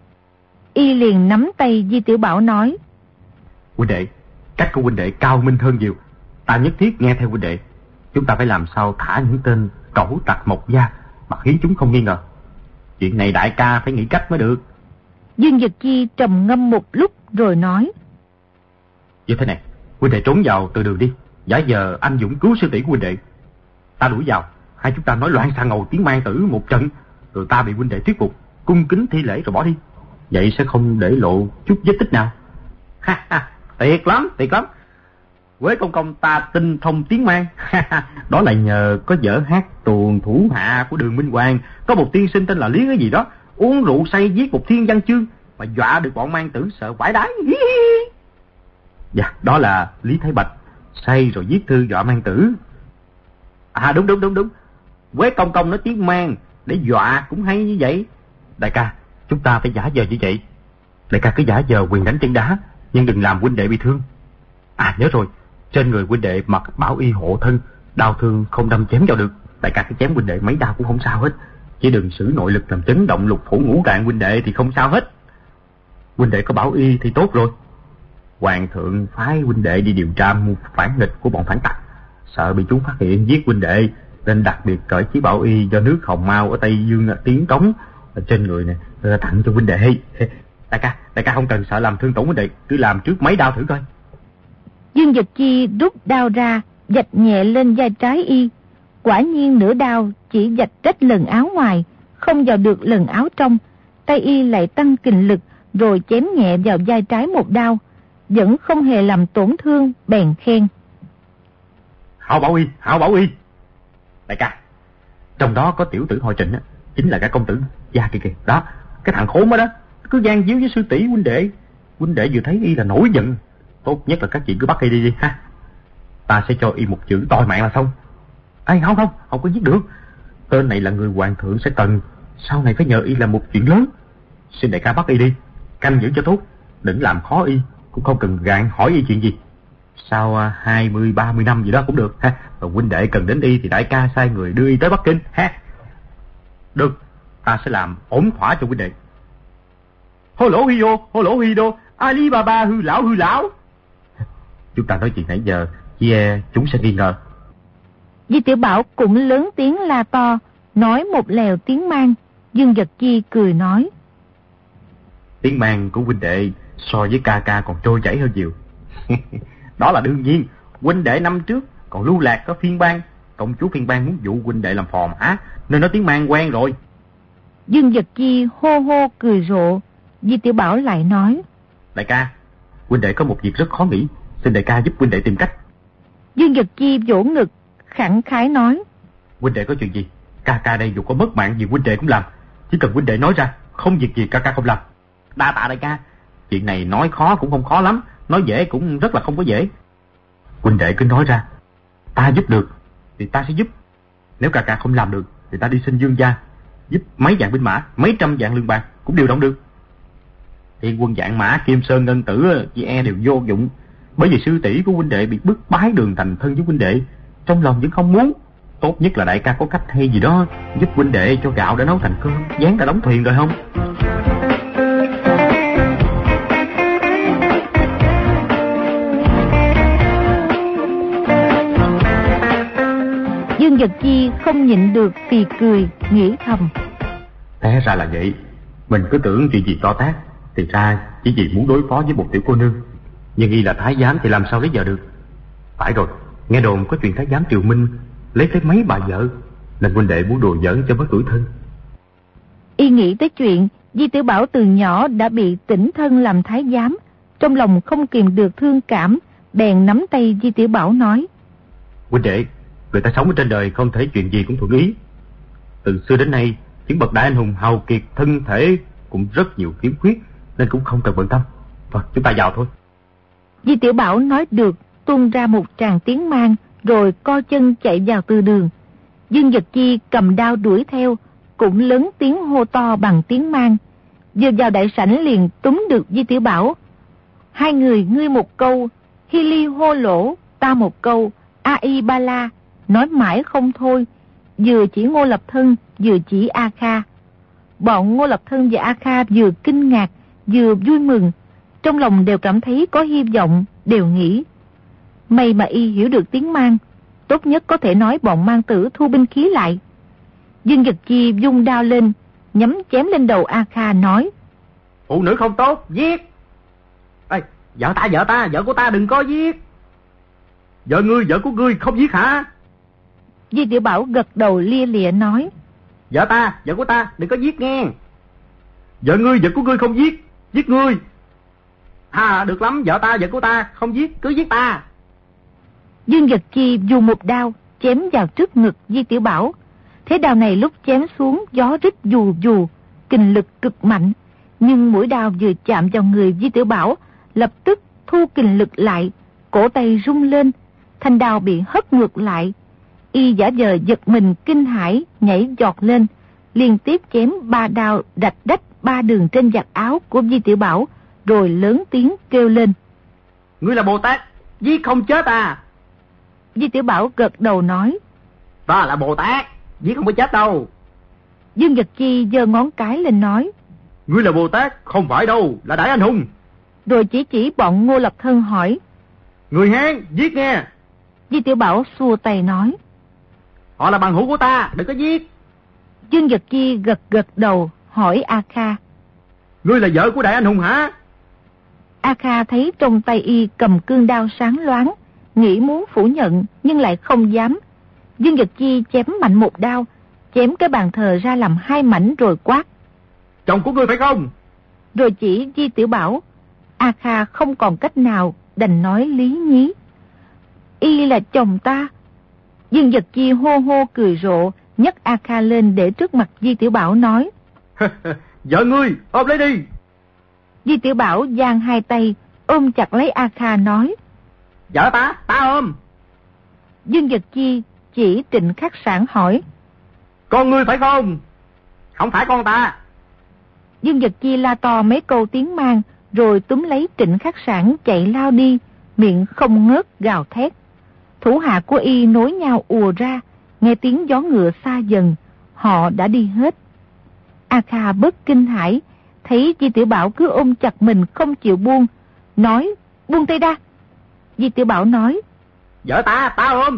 Y liền nắm tay Di Tiểu Bảo nói: Huynh đệ, cách của huynh đệ cao minh hơn nhiều, ta nhất thiết nghe theo huynh đệ. Chúng ta phải làm sao thả những tên cẩu tặc Mộc Gia mà khiến chúng không nghi ngờ. Chuyện này đại ca phải nghĩ cách mới được. Dương Dật Chi trầm ngâm một lúc rồi nói: Như thế này, huynh đệ trốn vào từ đường đi, giả giờ anh dũng cứu sư tỷ của huynh đệ. Ta đuổi vào, hai chúng ta nói loạn xà ngầu tiếng mang tử một trận, rồi ta bị huynh đệ thuyết phục, cung kính thi lễ rồi bỏ đi. Vậy sẽ không để lộ chút vết tích nào. Ha ha, tuyệt lắm, tuyệt lắm. Quế công công ta tinh thông tiếng mang. Đó là nhờ có vở hát tuồng thủ hạ của Đường Minh Hoàng. Có một tiên sinh tên là Lý cái gì đó, uống rượu say viết một thiên văn chương mà dọa được bọn mang tử sợ vãi đái. Dạ, đó là Lý Thái Bạch say rồi viết thư dọa mang tử. À đúng đúng đúng đúng, Quế công công nói tiếng mang để dọa cũng hay như vậy. Đại ca, chúng ta phải giả vờ như vậy. Đại ca cứ giả vờ quyền đánh chân đá, nhưng đừng làm huynh đệ bị thương. À nhớ rồi, trên người huynh đệ mặc bảo y hộ thân, đau thương không đâm chém vào được. Đại ca cứ chém huynh đệ mấy đau cũng không sao hết, chỉ đừng sử nội lực làm chấn động lục phủ ngũ tạng huynh đệ thì không sao hết. Huynh đệ có bảo y thì tốt rồi. Hoàng thượng phái huynh đệ đi điều tra mưu phản nghịch của bọn phản tặc, sợ bị chúng phát hiện giết huynh đệ, nên đặc biệt cởi chiếc bảo y do nước Hồng Mao ở Tây Dương tiến cống ở trên người này tặng cho huynh đệ. Đại ca, đại ca không cần sợ làm thương tổn huynh đệ, cứ làm trước mấy đao thử coi. Dương Dật Chi rút đao ra, vạch nhẹ lên vai trái y. Quả nhiên nửa đao chỉ vạch rách lần áo ngoài, không vào được lần áo trong. Tay y lại tăng kình lực, rồi chém nhẹ vào vai trái một đao, vẫn không hề làm tổn thương, bèn khen: Hảo bảo y, hảo bảo y. Đại ca, trong đó có tiểu tử họ Trịnh á, chính là cái công tử gia kìa kìa. Đó, cái thằng khốn đó đó, cứ gian díu với sư tỷ huynh đệ. Huynh đệ vừa thấy y là nổi giận. Tốt nhất là các chị cứ bắt y đi đi ha. Ta sẽ cho y một chữ đòi mạng là xong. Ê không không, không có giết được. Tên này là người hoàng thượng sẽ cần, sau này phải nhờ y làm một chuyện lớn. Xin đại ca bắt y đi, canh giữ cho tốt, đừng làm khó y, cũng không cần gạn hỏi y chuyện gì. Sau hai mươi ba mươi năm gì đó cũng được ha. Rồi huynh đệ cần đến y thì đại ca sai người đưa y tới Bắc Kinh ha. Được, ta sẽ làm ổn thỏa cho huynh đệ. Hô lỗ hi đô, hô lỗ hi đô, Ali bà bà hư lão hư lão. Chúng ta nói chuyện nãy giờ, chỉ e chúng sẽ nghi ngờ. Di Tiểu Bảo cũng lớn tiếng la to, nói một lèo tiếng mang. Dương Dật Chi cười nói: Tiếng mang của huynh đệ so với ca ca còn trôi chảy hơn nhiều. Đó là đương nhiên, huynh đệ năm trước còn lưu lạc có phiên bang, công chúa phiên bang muốn dụ huynh đệ làm phò mã, nên nói tiếng mang quen rồi. Dương Dật Chi hô hô cười rộ. Di Tiểu Bảo lại nói: Đại ca, huynh đệ có một việc rất khó nghĩ, xin đại ca giúp huynh đệ tìm cách. Dương Dật Chi vỗ ngực khẳng khái nói: Huynh đệ có chuyện gì, ca ca đây dù có mất mạng gì huynh đệ cũng làm. Chỉ cần huynh đệ nói ra, không việc gì ca ca không làm. Đa tạ đại ca. Chuyện này nói khó cũng không khó lắm, nói dễ cũng rất là không có dễ. Huynh đệ cứ nói ra, ta giúp được thì ta sẽ giúp. Nếu ca ca không làm được thì ta đi xin Dương gia giúp mấy vạn binh mã, mấy trăm vạn lương bạc cũng điều động được. Thiên quân vạn mã, Kim Sơn Ngân Tử chị e đều vô dụng, bởi vì sư tỷ của huynh đệ bị bức bái đường thành thân với huynh đệ, trong lòng vẫn không muốn. Tốt nhất là đại ca có cách hay gì đó giúp huynh đệ cho gạo đã nấu thành cơm, gián đã đóng thuyền rồi không? Dương Dật Chi không nhịn được phì cười, nghĩ thầm: Té ra là vậy. Mình cứ tưởng chuyện gì to tát, thì ra chỉ vì muốn đối phó với một tiểu cô nương. Nhưng y là thái giám thì làm sao lấy vợ được. Phải rồi, nghe đồn có chuyện thái giám Triều Minh lấy tới mấy bà vợ, nên huynh đệ muốn đùa giỡn cho bớt tuổi thân. Y nghĩ tới chuyện Di Tiểu Bảo từ nhỏ đã bị tỉnh thân làm thái giám, trong lòng không kìm được thương cảm, bèn nắm tay Di Tiểu Bảo nói: Huynh đệ, người ta sống ở trên đời không thể chuyện gì cũng thuận ý. Từ xưa đến nay, những bậc đại anh hùng hào kiệt thân thể cũng rất nhiều khiếm khuyết, nên cũng không cần bận tâm. Thôi, chúng ta vào thôi. Di Tiểu Bảo nói được, tuôn ra một tràng tiếng mang, rồi co chân chạy vào từ đường. Dương Vật Chi cầm đao đuổi theo, cũng lớn tiếng hô to bằng tiếng mang. Vừa vào đại sảnh liền túm được Di Tiểu Bảo. Hai người ngươi một câu, hi li hô lỗ, ta một câu, a y ba la, nói mãi không thôi, vừa chỉ Ngô Lập Thân, vừa chỉ A Kha. Bọn Ngô Lập Thân và A Kha vừa kinh ngạc, vừa vui mừng, trong lòng đều cảm thấy có hy vọng, đều nghĩ. May mà y hiểu được tiếng mang, tốt nhất có thể nói bọn mang tử thu binh khí lại. Dương Vật Chi vung đao lên, nhắm chém lên đầu A Kha nói: Phụ nữ không tốt, giết! Ê, vợ ta, vợ ta, vợ của ta đừng có giết! Vợ ngươi, vợ của ngươi không giết hả? Di Tiểu Bảo gật đầu lia lịa nói: Vợ ta, vợ của ta đừng có giết nghe! Vợ ngươi, vợ của ngươi không giết, giết ngươi! À, được lắm, vợ ta, vợ của ta không giết, cứ giết ta! Dương Vật Chi dùng một đao chém vào trước ngực Di Tiểu Bảo. Thế đao này lúc chém xuống gió rít dù dù, kình lực cực mạnh, nhưng mũi đao vừa chạm vào người Di Tiểu Bảo, lập tức thu kình lực lại, cổ tay rung lên, thanh đao bị hất ngược lại. Y giả vờ giật mình kinh hãi, nhảy giọt lên, liên tiếp chém ba đao rạch đách ba đường trên vạt áo của Di Tiểu Bảo, rồi lớn tiếng kêu lên: Ngươi là Bồ Tát, giết không chết à? Di Tiểu Bảo gật đầu nói: Ta là Bồ Tát, giết không có chết đâu. Dương Vật Chi giơ ngón cái lên nói: Ngươi là Bồ Tát, không phải đâu, là đại anh hùng. Rồi chỉ chỉ bọn Ngô Lập Thân hỏi: Người Hán, giết nghe. Di Tiểu Bảo xua tay nói: Họ là bằng hữu của ta, đừng có giết. Dương Vật Chi gật gật đầu hỏi A Kha: Ngươi là vợ của đại anh hùng hả? A Kha thấy trong tay y cầm cương đao sáng loáng, nghĩ muốn phủ nhận nhưng lại không dám. Dương Vật Chi chém mạnh một đao, chém cái bàn thờ ra làm hai mảnh rồi quát: Chồng của ngươi phải không? Rồi chỉ Di Tiểu Bảo. A Kha không còn cách nào, đành nói lý nhí: Y là chồng ta. Dương Vật Chi hô hô cười rộ, nhấc A Kha lên để trước mặt Di Tiểu Bảo nói: Vợ ngươi, ôm lấy đi. Di Tiểu Bảo giang hai tay, ôm chặt lấy A Kha nói: Vợ ta, ta ôm. Dương Vật Chi chỉ Trịnh Khắc Sảng hỏi: Con ngươi phải không? Không phải con ta. Dương Vật Chi la to mấy câu tiếng mang, rồi túm lấy Trịnh Khắc Sảng chạy lao đi, miệng không ngớt gào thét. Thủ hạ của y nối nhau ùa ra, nghe tiếng gió ngựa xa dần, họ đã đi hết. A Kha bớt kinh hãi, thấy Di Tiểu Bảo cứ ôm chặt mình không chịu buông, nói: Buông tay ra. Di Tiểu Bảo nói: Vợ ta, ta ôm.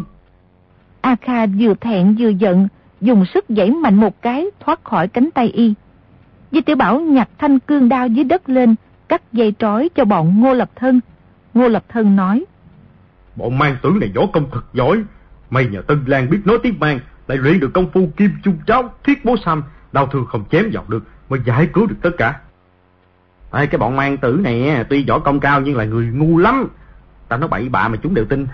A Kha vừa thẹn vừa giận, dùng sức giãy mạnh một cái thoát khỏi cánh tay y. Di Tiểu Bảo nhặt thanh cương đao dưới đất lên, cắt dây trói cho bọn Ngô Lập Thân. Ngô Lập Thân nói: Bọn mang tử này võ công thật giỏi, may nhờ Tân Lan biết nói tiếng mang, lại luyện được công phu kim chung cháo, thiết bố sam, đau thương không chém vào được, mới giải cứu được tất cả. Ê, cái bọn mang tử này tuy võ công cao nhưng là người ngu lắm, ta nói bậy bạ mà chúng đều tin.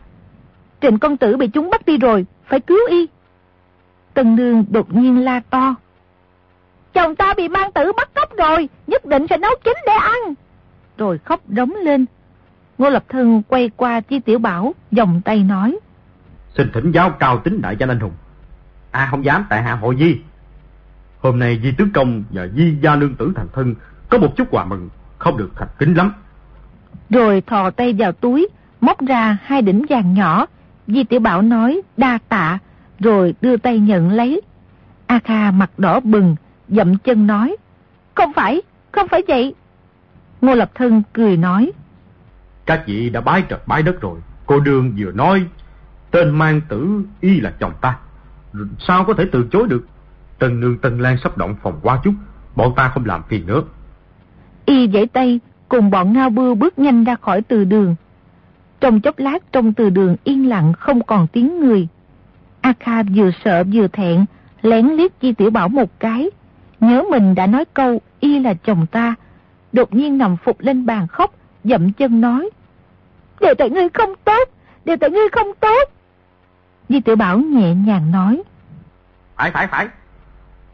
Trịnh công tử bị chúng bắt đi rồi, phải cứu y. Tân Nương đột nhiên la to: Chồng ta bị mang tử bắt cóc rồi, nhất định sẽ nấu chín để ăn. Rồi khóc rống lên. Ngô Lập Thân quay qua Di Tiểu Bảo, vòng tay nói: Xin thỉnh giáo cao tính đại danh anh hùng. À không dám, tại hạ hội Di. Hôm nay Di Tướng Công và Di Gia Nương Tử thành thân, có một chút quà mừng, không được thành kính lắm. Rồi thò tay vào túi, móc ra hai đỉnh vàng nhỏ. Di Tiểu Bảo nói đa tạ, rồi đưa tay nhận lấy. A Kha mặt đỏ bừng, dậm chân nói: Không phải, không phải vậy. Ngô Lập Thân cười nói: Các vị đã bái trời bái đất rồi, cô đương vừa nói tên mang tử y là chồng ta, sao có thể từ chối được. Tân Nương Tân Lan sắp động phòng qua chút, bọn ta không làm phiền nữa. Y giãy tay, cùng bọn Ngao Bưu bước nhanh ra khỏi từ đường. Trong chốc lát trong từ đường yên lặng không còn tiếng người. A Kha vừa sợ vừa thẹn, lén liếc Di Tiểu Bảo một cái, nhớ mình đã nói câu y là chồng ta, đột nhiên nằm phục lên bàn khóc, dậm chân nói: Đều tại ngươi không tốt, đều tại ngươi không tốt. Di Tiểu Bảo nhẹ nhàng nói: Phải phải phải,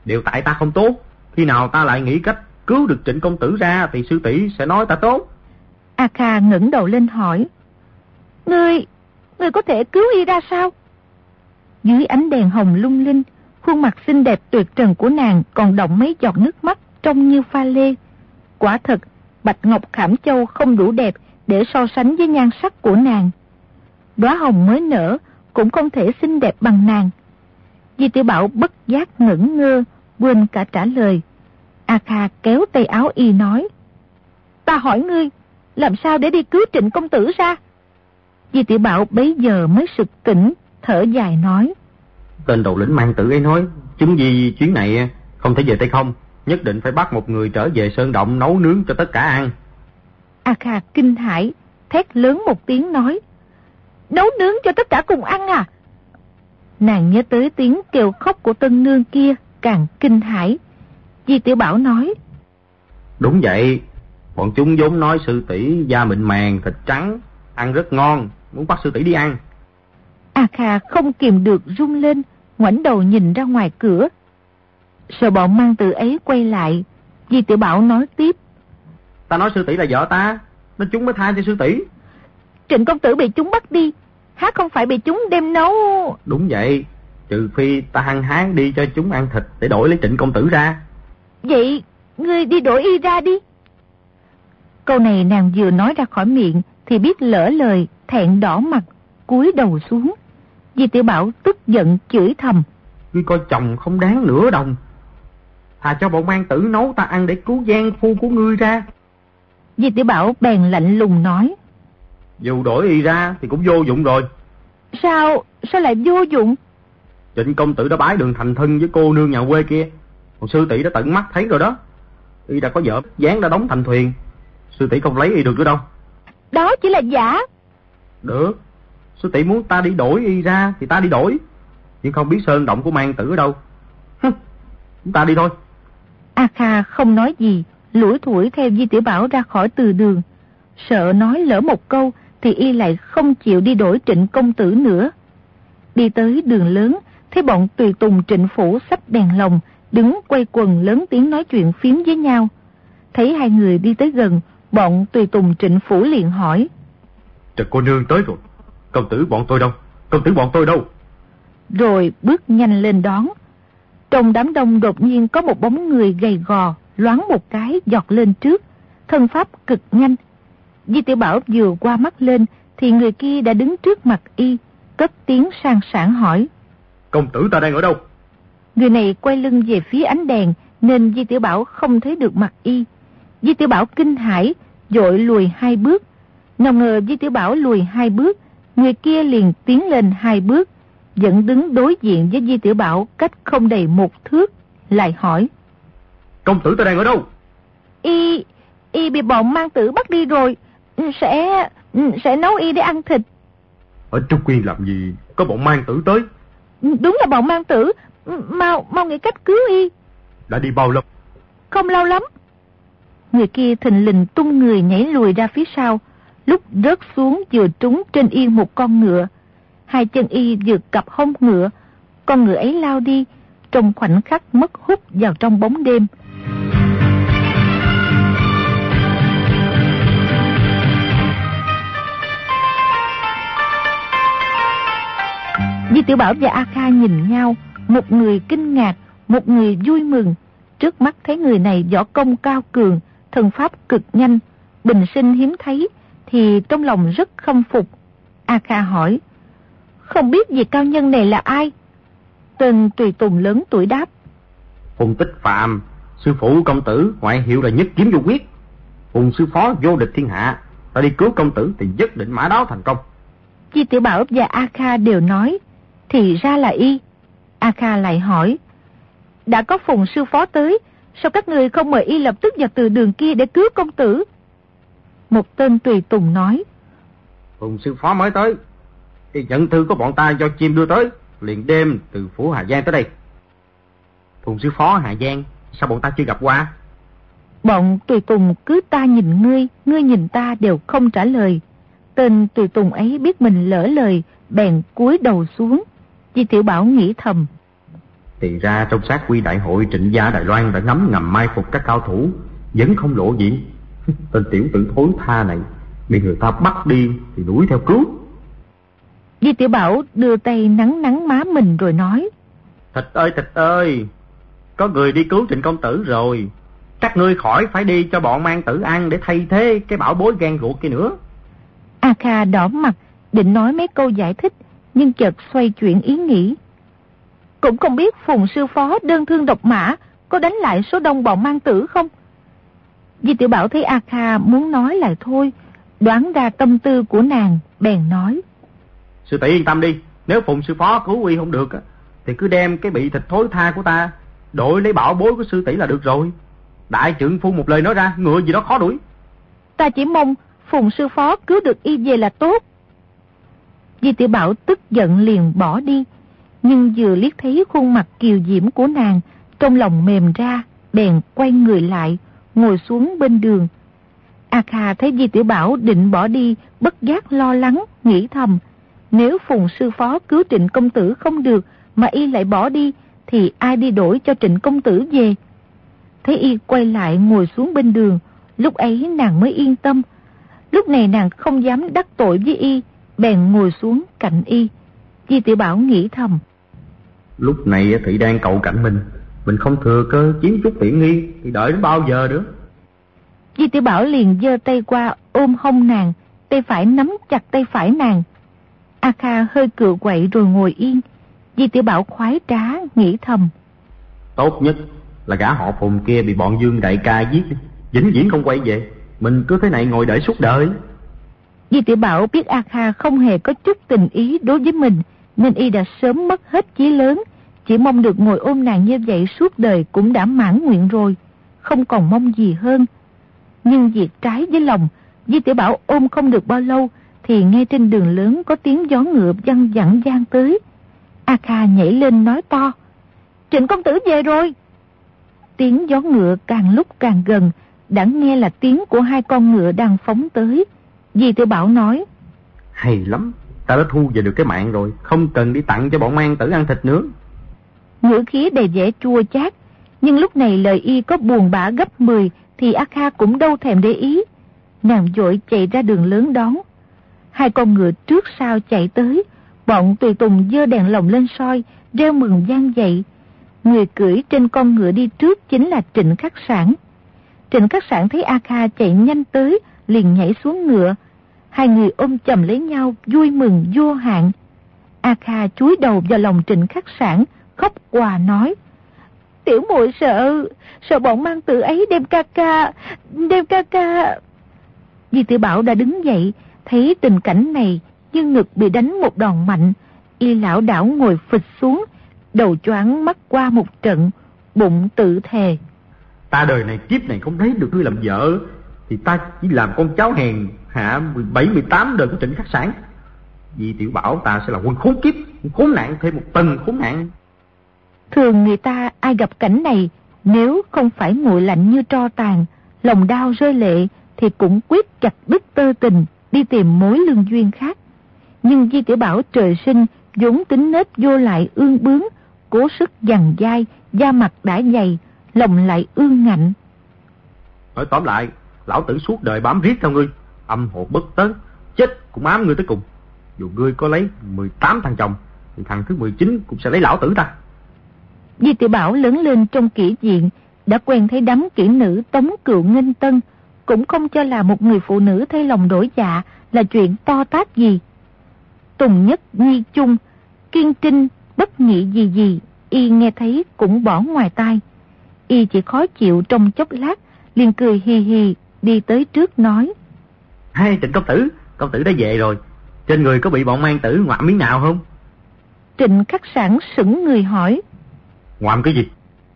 Đều tại ta không tốt. Khi nào ta lại nghĩ cách cứu được Trịnh công tử ra thì sư tỷ sẽ nói ta tốt. A Kha ngẩng đầu lên hỏi: Ngươi, ngươi có thể cứu y ra sao? Dưới ánh đèn hồng lung linh, khuôn mặt xinh đẹp tuyệt trần của nàng còn đọng mấy giọt nước mắt trông như pha lê. Quả thật, bạch ngọc khảm châu không đủ đẹp để so sánh với nhan sắc của nàng. Đóa hồng mới nở cũng không thể xinh đẹp bằng nàng. Di Tiểu Bảo bất giác ngẩn ngơ, quên cả trả lời. A Kha kéo tay áo y nói: Ta hỏi ngươi, làm sao để đi cứu Trịnh công tử ra? Di Tiểu Bảo bấy giờ mới sực tỉnh, thở dài nói: Tên đầu lĩnh mang tử ấy nói, chứng gì chuyến này không thể về tay không, nhất định phải bắt một người trở về sơn động nấu nướng cho tất cả ăn. A Kha kinh hãi, thét lớn một tiếng nói: Nấu nướng cho tất cả cùng ăn à? Nàng nhớ tới tiếng kêu khóc của tân nương kia, càng kinh hãi. Di Tiểu Bảo nói: Đúng vậy, bọn chúng vốn nói sư tỷ da mịn màng, thịt trắng, ăn rất ngon, muốn bắt sư tỷ đi ăn. A Kha không kìm được run lên, ngoảnh đầu nhìn ra ngoài cửa. Sợ bọn mang tử ấy quay lại, Di Tiểu Bảo nói tiếp: Ta nói sư tỷ là vợ ta, nên chúng mới tha cho sư tỷ. Trịnh công tử bị chúng bắt đi, há không phải bị chúng đem nấu? Đúng vậy, trừ phi ta hăng hái đi cho chúng ăn thịt để đổi lấy Trịnh công tử ra. Vậy ngươi đi đổi y ra đi. Câu này nàng vừa nói ra khỏi miệng thì biết lỡ lời, thẹn đỏ mặt, cúi đầu xuống. Di Tiểu Bảo tức giận chửi thầm: Ngươi coi chồng không đáng nửa đồng, thà cho bọn mang tử nấu ta ăn để cứu gian phu của ngươi ra. Di Tiểu Bảo bèn lạnh lùng nói: Dù đổi y ra thì cũng vô dụng rồi. Sao, sao lại vô dụng? Trịnh công tử đã bái đường thành thân với cô nương nhà quê kia, còn sư tỷ đã tận mắt thấy rồi đó. Y đã có vợ dáng đã đóng thành thuyền, sư tỷ không lấy y được nữa đâu. Đó chỉ là giả. Được, sư tỷ muốn ta đi đổi y ra thì ta đi đổi, nhưng không biết sơn động của mang tử ở đâu. Hừ, chúng ta đi thôi. A Kha không nói gì, lủi thủi theo Di Tiểu Bảo ra khỏi từ đường. Sợ nói lỡ một câu thì y lại không chịu đi đổi Trịnh công tử nữa. Đi tới đường lớn, thấy bọn tùy tùng Trịnh phủ xách đèn lồng, đứng quay quần lớn tiếng nói chuyện phiếm với nhau. Thấy hai người đi tới gần, bọn tùy tùng Trịnh phủ liền hỏi: Trịnh cô nương tới rồi, công tử bọn tôi đâu? Công tử bọn tôi đâu? Rồi bước nhanh lên đón. Trong đám đông đột nhiên có một bóng người gầy gò, loáng một cái giọt lên trước, thân pháp cực nhanh. Di Tiểu Bảo vừa qua mắt lên thì người kia đã đứng trước mặt y, cất tiếng sang sảng hỏi: Công tử ta đang ở đâu? Người này quay lưng về phía ánh đèn nên Di Tiểu Bảo không thấy được mặt y. Di Tiểu Bảo kinh hãi, vội lùi hai bước. Nào ngờ Di Tiểu Bảo lùi hai bước, người kia liền tiến lên hai bước, vẫn đứng đối diện với Di Tiểu Bảo cách không đầy một thước, lại hỏi: Công tử ta đang ở đâu? Y, y bị bọn mang tử bắt đi rồi, sẽ, sẽ nấu y để ăn thịt. Ở Trúc Quyên làm gì có bọn mang tử tới? Đúng là bọn mang tử, mau, mau nghĩ cách cứu y. Đã đi bao lâu? Không lâu lắm. Người kia thình lình tung người nhảy lùi ra phía sau, lúc rớt xuống vừa trúng trên yên một con ngựa. Hai chân y vừa cặp hông ngựa, con ngựa ấy lao đi, trong khoảnh khắc mất hút vào trong bóng đêm. Di Tiểu Bảo và A Kha nhìn nhau, một người kinh ngạc, một người vui mừng. Trước mắt thấy người này võ công cao cường, thần pháp cực nhanh, bình sinh hiếm thấy, thì trong lòng rất khâm phục. A Kha hỏi: Không biết vị cao nhân này là ai? Tên tùy tùng lớn tuổi đáp: Phùng Tích Phạm, sư phụ công tử, ngoại hiệu là Nhất Kiếm Vô Quyết. Phùng sư phó vô địch thiên hạ, ta đi cứu công tử thì nhất định mã đáo thành công. Di Tiểu Bảo và A Kha đều nói: Thì ra là y. A Kha lại hỏi: Đã có Phùng sư phó tới, sao các người không mời y lập tức vào từ đường kia để cứu công tử? Một tên tùy tùng nói: Phùng sư phó mới tới, y nhận thư của bọn ta do chim đưa tới, liền đêm từ phủ Hà Giang tới đây. Phùng sư phó Hà Giang, sao bọn ta chưa gặp qua? Bọn tùy tùng cứ ta nhìn ngươi, ngươi nhìn ta đều không trả lời. Tên tùy tùng ấy biết mình lỡ lời, bèn cúi đầu xuống. Di Tiểu Bảo nghĩ thầm: Thì ra trong sát quy đại hội Trịnh gia Đài Loan đã ngấm ngầm mai phục các cao thủ, vẫn không lộ diện. Tên tiểu tử thối tha này bị người ta bắt đi thì đuổi theo cứu. Di Tiểu Bảo đưa tay nắng nắng má mình rồi nói: Thịt ơi thịt ơi, có người đi cứu Trịnh công tử rồi. Các ngươi khỏi phải đi cho bọn mang tử ăn để thay thế cái bảo bối gan ruột kia nữa. A Kha đỏ mặt định nói mấy câu giải thích, nhưng chợt xoay chuyển ý nghĩ. Cũng không biết Phùng sư phó đơn thương độc mã có đánh lại số đông bọn mang tử không? Di Tiểu Bảo thấy A Kha muốn nói lại thôi, đoán ra tâm tư của nàng, bèn nói: Sư tỷ yên tâm đi, nếu Phùng sư phó cứu uy không được thì cứ đem cái bị thịt thối tha của ta đổi lấy bảo bối của sư tỷ là được rồi. Đại trượng phu một lời nói ra, ngựa gì đó khó đuổi. Ta chỉ mong Phùng sư phó cứu được y về là tốt. Di Tiểu Bảo tức giận liền bỏ đi, nhưng vừa liếc thấy khuôn mặt kiều diễm của nàng, trong lòng mềm ra, bèn quay người lại, ngồi xuống bên đường. A Kha thấy Di Tiểu Bảo định bỏ đi, bất giác lo lắng, nghĩ thầm: nếu Phùng sư phó cứu Trịnh công tử không được mà y lại bỏ đi, thì ai đi đổi cho Trịnh công tử về? Thấy y quay lại ngồi xuống bên đường, lúc ấy nàng mới yên tâm. Lúc này nàng không dám đắc tội với y, bèn ngồi xuống cạnh y. Di Tiểu Bảo nghĩ thầm: lúc này thị đang cậu cạnh mình, mình không thừa cơ chiếm chút tiện nghi thì đợi đến bao giờ nữa. Di Tiểu Bảo liền giơ tay qua ôm hông nàng, tay phải nắm chặt tay phải nàng. A Kha hơi cựa quậy rồi ngồi yên. Di Tiểu Bảo khoái trá nghĩ thầm: tốt nhất là gã họ Phùng kia bị bọn Dương đại ca giết, vĩnh viễn không quay về, mình cứ thế này ngồi đợi suốt đời. Di Tiểu Bảo biết A Kha không hề có chút tình ý đối với mình, nên y đã sớm mất hết chí lớn, chỉ mong được ngồi ôm nàng như vậy suốt đời cũng đã mãn nguyện rồi, không còn mong gì hơn. Nhưng việc trái với lòng, Di Tiểu Bảo ôm không được bao lâu thì nghe trên đường lớn có tiếng gió ngựa văng vẳng vang tới. A Kha nhảy lên nói to: Trịnh công tử về rồi. Tiếng gió ngựa càng lúc càng gần, đã nghe là tiếng của hai con ngựa đang phóng tới. Di Tiểu Bảo nói: hay lắm, ta đã thu về được cái mạng rồi, không cần đi tặng cho bọn mang tử ăn thịt nữa. Ngữ khí đầy vẻ chua chát, nhưng lúc này lời y có buồn bã gấp mười thì A Kha cũng đâu thèm để ý. Nàng vội chạy ra đường lớn đón. Hai con ngựa trước sau chạy tới, bọn tùy tùng giơ đèn lồng lên soi, reo mừng vang dậy. Người cưỡi trên con ngựa đi trước chính là Trịnh Khắc Sản. Trịnh Khắc Sản thấy A Kha chạy nhanh tới, liền nhảy xuống ngựa. Hai người ôm chầm lấy nhau, vui mừng vô hạn. A Kha chúi đầu vào lòng Trịnh Khắc Sản, khóc òa nói: tiểu muội sợ, sợ bọn mang tử ấy đem ca ca, đem ca ca. Di Tiểu Bảo đã đứng dậy, thấy tình cảnh này, nhưng ngực bị đánh một đòn mạnh, y lảo đảo ngồi phịch xuống, đầu choáng mắt qua một trận, bụng tự thề: ta đời này kiếp này không thấy được ngươi làm vợ, thì ta chỉ làm con cháu hèn hạ mười bảy mười tám đời của Trịnh Khắc Sản. Di Tiểu Bảo ta sẽ là quân khốn kiếp, khốn nạn thêm một tầng khốn nạn. Thường người ta ai gặp cảnh này, nếu không phải nguội lạnh như tro tàn, lòng đau rơi lệ, thì cũng quyết chặt đứt tơ tình, đi tìm mối lương duyên khác. Nhưng Di Tiểu Bảo trời sinh vốn tính nết vô lại ương bướng, cố sức dằn dai, da mặt đã dày, lòng lại ương ngạnh. Nói tóm lại, lão tử suốt đời bám riết theo ngươi, âm hộ bất tán, chết cũng ám ngươi tới cùng. Dù ngươi có lấy mười tám thằng chồng, thì thằng thứ mười chín cũng sẽ lấy lão tử ta. Di Tiểu Bảo lớn lên trong kỹ viện, đã quen thấy đám kỹ nữ Tống Cựu Nghênh Tân, cũng không cho là một người phụ nữ thay lòng đổi dạ là chuyện to tát gì. Tùng Nhất Nhi Chung, Kiên Trinh, bất nghị gì gì, y nghe thấy cũng bỏ ngoài tai. Y chỉ khó chịu trong chốc lát, liền cười hì hì đi tới trước nói: Hai Trịnh công tử, công tử đã về rồi, trên người có bị bọn mang tử ngoạm miếng nào không? Trịnh Khắc Sản sững người hỏi: ngoạm cái gì?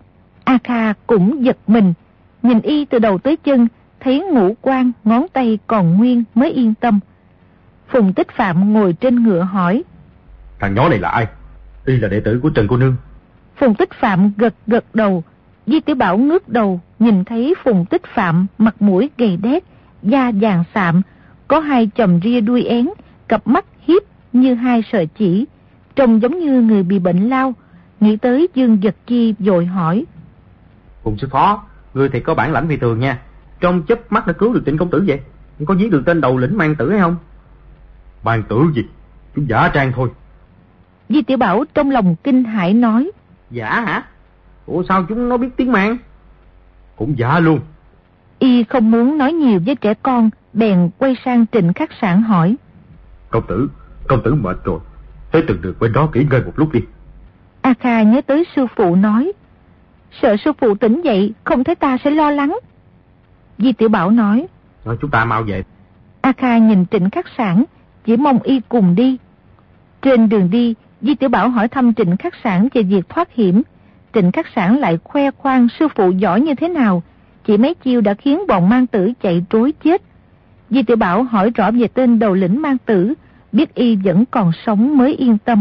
A Kha cũng giật mình, nhìn y từ đầu tới chân, thấy ngũ quan ngón tay còn nguyên mới yên tâm. Phùng Tích Phạm ngồi trên ngựa hỏi: thằng nhỏ này là ai? Y là đệ tử của Trần cô nương. Phùng Tích Phạm gật gật đầu. Di Tiểu Bảo ngước đầu, nhìn thấy Phùng Tích Phạm mặt mũi gầy đét, da vàng sạm, có hai chòm ria đuôi én, cặp mắt hiếp như hai sợi chỉ, trông giống như người bị bệnh lao, Nghĩ tới Dương Vật Chi vội hỏi. Phùng sư phó, ngươi thì có bản lãnh phi thường nha. Trong chớp mắt đã cứu được Trịnh công tử vậy. Có giết được tên đầu lĩnh mang tử hay không? Mang tử gì? Chúng giả trang thôi. Di Tiểu Bảo trong lòng kinh hãi nói. Giả hả? Ủa sao chúng nó biết tiếng mang? Cũng giả luôn. Y không muốn nói nhiều với trẻ con, bèn quay sang Trịnh Khắc Sản hỏi. Công tử, công tử mệt rồi, tới từng đường bên đó nghỉ ngơi một lúc đi. A Kha nhớ tới sư phụ nói, sợ sư phụ tỉnh dậy không thấy ta sẽ lo lắng. Di Tiểu Bảo nói, thôi chúng ta mau về. A Kha nhìn Trịnh Khắc Sản, chỉ mong y cùng đi. Trên đường đi, Di Tiểu Bảo hỏi thăm Trịnh Khắc Sản về việc thoát hiểm. Trịnh Khắc Sản lại khoe khoang sư phụ giỏi như thế nào, chỉ mấy chiêu đã khiến bọn mang tử chạy trối chết. Di Tiểu Bảo hỏi rõ về tên đầu lĩnh mang tử, biết y vẫn còn sống mới yên tâm.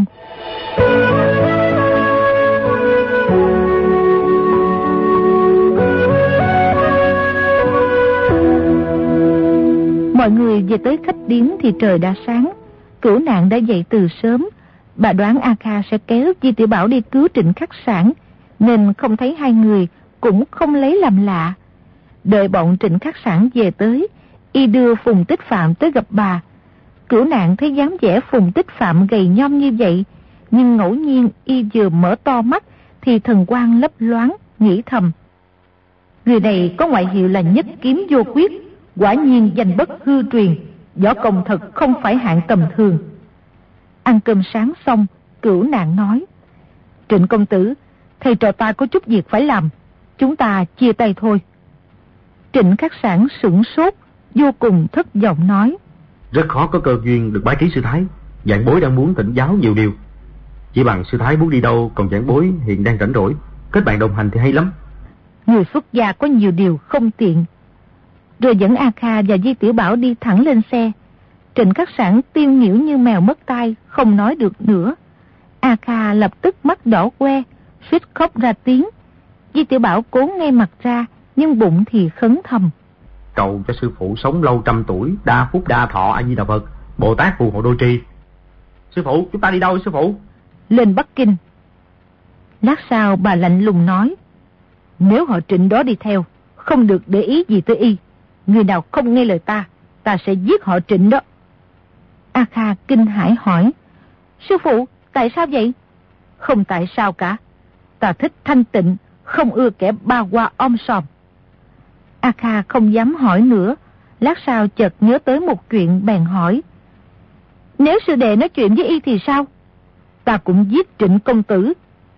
Mọi người về tới khách điếm thì trời đã sáng. Cửu Nạn đã dậy từ sớm. Bà đoán A Kha sẽ kéo Di Tiểu Bảo đi cứu Trịnh Khắc Sản, nên không thấy hai người, cũng không lấy làm lạ. Đợi bọn Trịnh Khắc Sản về tới, y đưa Phùng Tích Phạm tới gặp bà. Cửu Nạn thấy dáng vẻ Phùng Tích Phạm gầy nhom như vậy, nhưng ngẫu nhiên y vừa mở to mắt thì thần quang lấp loáng, nghĩ thầm. Người này có ngoại hiệu là Nhất Kiếm Vô Quyết, quả nhiên danh bất hư truyền, võ công thật không phải hạng tầm thường. Ăn cơm sáng xong, Cửu Nạn nói, Trịnh công tử, thầy trò ta có chút việc phải làm, chúng ta chia tay thôi. Trịnh Khắc Sản sửng sốt, vô cùng thất vọng nói, rất khó có cơ duyên được bái kiến sư thái. Vạn bối đang muốn thỉnh giáo nhiều điều, chỉ bằng sư thái muốn đi đâu, còn vạn bối hiện đang rảnh rỗi, kết bạn đồng hành thì hay lắm. Người xuất gia có nhiều điều không tiện. Rồi dẫn A Kha và Di Tiểu Bảo đi thẳng lên xe. Trịnh Khắc Sản tiêu nghỉu như mèo mất tai, không nói được nữa. A Kha lập tức mắt đỏ que, suýt khóc ra tiếng. Di Tiểu Bảo cố ngay mặt ra, nhưng bụng thì khấn thầm, cầu cho sư phụ sống lâu trăm tuổi, đa phúc đa thọ, A Di Đà Phật, Bồ Tát phù hộ đôi tri. Sư phụ, chúng ta đi đâu sư phụ? Lên Bắc Kinh. Lát sau bà lạnh lùng nói, nếu họ Trịnh đó đi theo, không được để ý gì tới y. Người nào không nghe lời ta, ta sẽ giết họ Trịnh đó. A Kha kinh hãi hỏi, sư phụ, tại sao vậy? Không tại sao cả, ta thích thanh tịnh, không ưa kẻ ba hoa om sòm. A Kha không dám hỏi nữa. Lát sau chợt nhớ tới một chuyện bèn hỏi, nếu sư đệ nói chuyện với y thì sao? Ta cũng giết Trịnh công tử.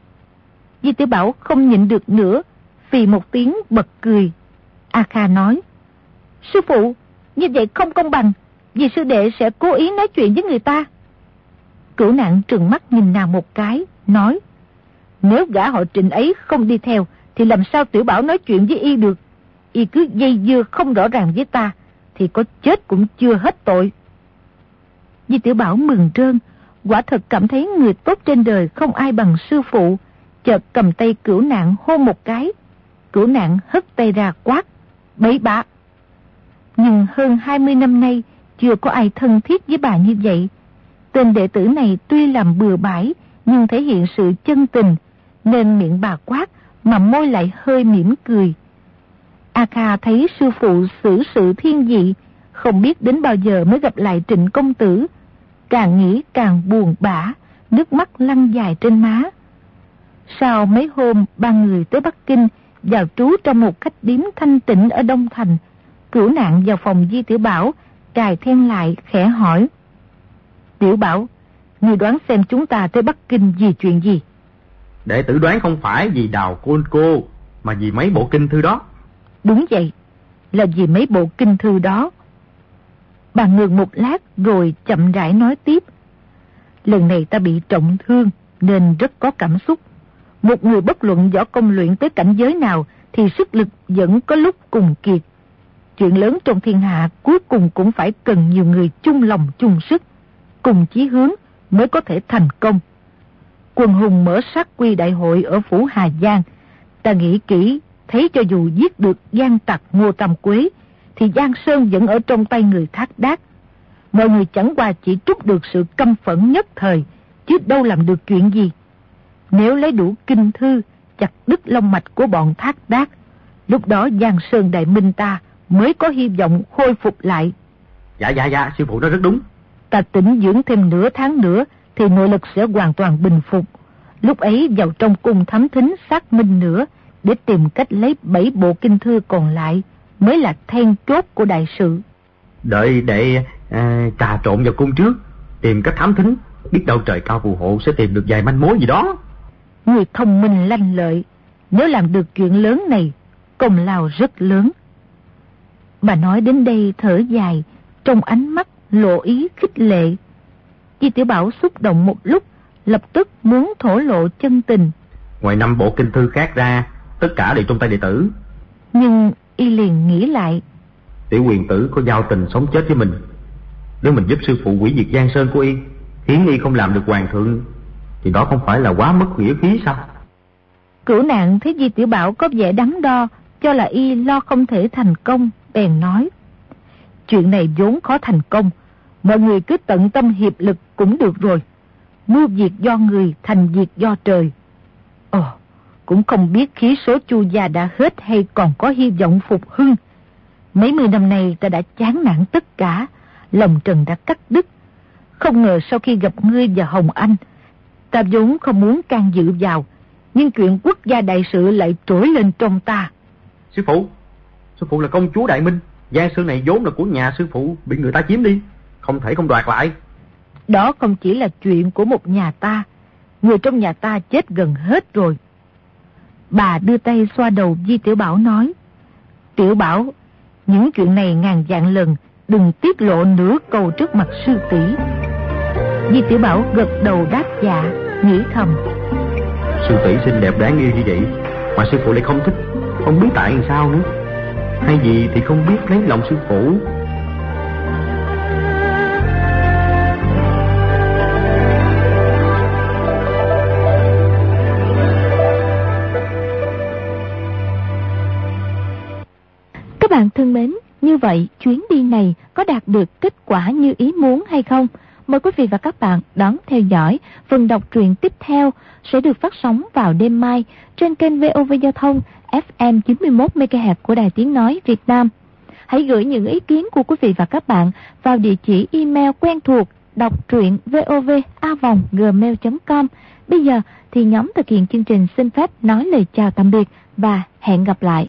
Di Tiểu Bảo không nhịn được nữa, phì một tiếng bật cười. A Kha nói, sư phụ, như vậy không công bằng, vì sư đệ sẽ cố ý nói chuyện với người ta. Cửu Nạn trừng mắt nhìn nàng một cái, nói, nếu gã họ Trịnh ấy không đi theo, thì làm sao Tiểu Bảo nói chuyện với y được? Y cứ dây dưa không rõ ràng với ta, thì có chết cũng chưa hết tội. Di Tiểu Bảo mừng rơn, quả thật cảm thấy người tốt trên đời không ai bằng sư phụ, chợt cầm tay Cửu Nạn hôn một cái. Cửu Nạn hất tay ra quát, bậy bạ. Nhưng hơn hai mươi năm nay, chưa có ai thân thiết với bà như vậy. Tên đệ tử này tuy làm bừa bãi, nhưng thể hiện sự chân tình, nên miệng bà quát, mà môi lại hơi mỉm cười. A Kha thấy sư phụ xử sự thiên dị, không biết đến bao giờ mới gặp lại Trịnh công tử. Càng nghĩ càng buồn bã, nước mắt lăn dài trên má. Sau mấy hôm ba người tới Bắc Kinh, vào trú trong một khách điếm thanh tịnh ở Đông Thành, Cửu Nạn vào phòng Di Tiểu Bảo, cài then lại khẽ hỏi, Tiểu Bảo, ngươi đoán xem chúng ta tới Bắc Kinh vì chuyện gì? Đệ tử đoán không phải vì Đào Côn Cô, mà vì mấy bộ kinh thư đó. Đúng vậy, là vì mấy bộ kinh thư đó. Bà ngừng một lát rồi chậm rãi nói tiếp, lần này ta bị trọng thương nên rất có cảm xúc. Một người bất luận võ công luyện tới cảnh giới nào thì sức lực vẫn có lúc cùng kiệt. Chuyện lớn trong thiên hạ cuối cùng cũng phải cần nhiều người chung lòng chung sức, cùng chí hướng mới có thể thành công. Quần hùng mở sát quy đại hội ở phủ Hà Giang, ta nghĩ kỹ, thấy cho dù giết được gian tặc Ngô Tam Quế, thì Giang Sơn vẫn ở trong tay người Thác Đác. Mọi người chẳng qua chỉ trút được sự căm phẫn nhất thời, chứ đâu làm được chuyện gì. Nếu lấy đủ kinh thư, chặt đứt long mạch của bọn Thác Đác, lúc đó Giang Sơn Đại Minh ta mới có hy vọng khôi phục lại. Dạ dạ dạ, sư phụ nói rất đúng. Ta tĩnh dưỡng thêm nửa tháng nữa thì nội lực sẽ hoàn toàn bình phục. Lúc ấy vào trong cung thám thính xác minh nữa, để tìm cách lấy bảy bộ kinh thư còn lại mới là then chốt của đại sự. Đợi để à, trà trộn vào cung trước, tìm cách thám thính, biết đâu trời cao phù hộ sẽ tìm được vài manh mối gì đó. Người thông minh lanh lợi, nếu làm được chuyện lớn này, công lao rất lớn. Bà nói đến đây thở dài, trong ánh mắt lộ ý khích lệ. Di Tiểu Bảo xúc động một lúc, lập tức muốn thổ lộ chân tình. Ngoài năm bộ kinh thư khác ra, tất cả đều trong tay đệ tử. Nhưng y liền nghĩ lại. Tiểu Huyền tử có giao tình sống chết với mình. Nếu mình giúp sư phụ hủy diệt Giang Sơn của y, khiến y không làm được hoàng thượng, thì đó không phải là quá mất nghĩa khí sao? Cửu Nạn thấy Di Tiểu Bảo có vẻ đắn đo, cho là y lo không thể thành công, bèn nói: chuyện này vốn khó thành công, mọi người cứ tận tâm hiệp lực cũng được rồi. Mưu việc do người, thành việc do trời. Ồ, cũng không biết khí số Chu gia đã hết hay còn có hy vọng phục hưng. Mấy mươi năm nay ta đã chán nản tất cả, lòng trần đã cắt đứt. Không ngờ sau khi gặp ngươi và Hồng Anh, ta vốn không muốn can dự vào, nhưng chuyện quốc gia đại sự lại trỗi lên trong ta. Sư phụ, sư phụ là công chúa Đại Minh, Giang Sơn này vốn là của nhà sư phụ, bị người ta chiếm đi, không thể không đoạt lại. Đó không chỉ là chuyện của một nhà ta, người trong nhà ta chết gần hết rồi. Bà đưa tay xoa đầu Di Tiểu Bảo nói: Tiểu Bảo, những chuyện này ngàn vạn lần đừng tiết lộ nửa câu trước mặt sư tỷ. Di Tiểu Bảo gật đầu đáp dạ, nghĩ thầm: sư tỷ xinh đẹp đáng yêu như vậy mà sư phụ lại không thích, không biết tại làm sao nữa, hay gì thì không biết lấy lòng sư phụ. Các bạn thân mến, như vậy chuyến đi này có đạt được kết quả như ý muốn hay không? Mời quý vị và các bạn đón theo dõi phần đọc truyện tiếp theo sẽ được phát sóng vào đêm mai trên kênh vê o vê Giao thông ép em chín mươi mốt mê ga héc của Đài Tiếng Nói Việt Nam. Hãy gửi những ý kiến của quý vị và các bạn vào địa chỉ email quen thuộc đọc truyện vov a vòng gmail chấm com. Bây giờ thì nhóm thực hiện chương trình xin phép nói lời chào tạm biệt và hẹn gặp lại.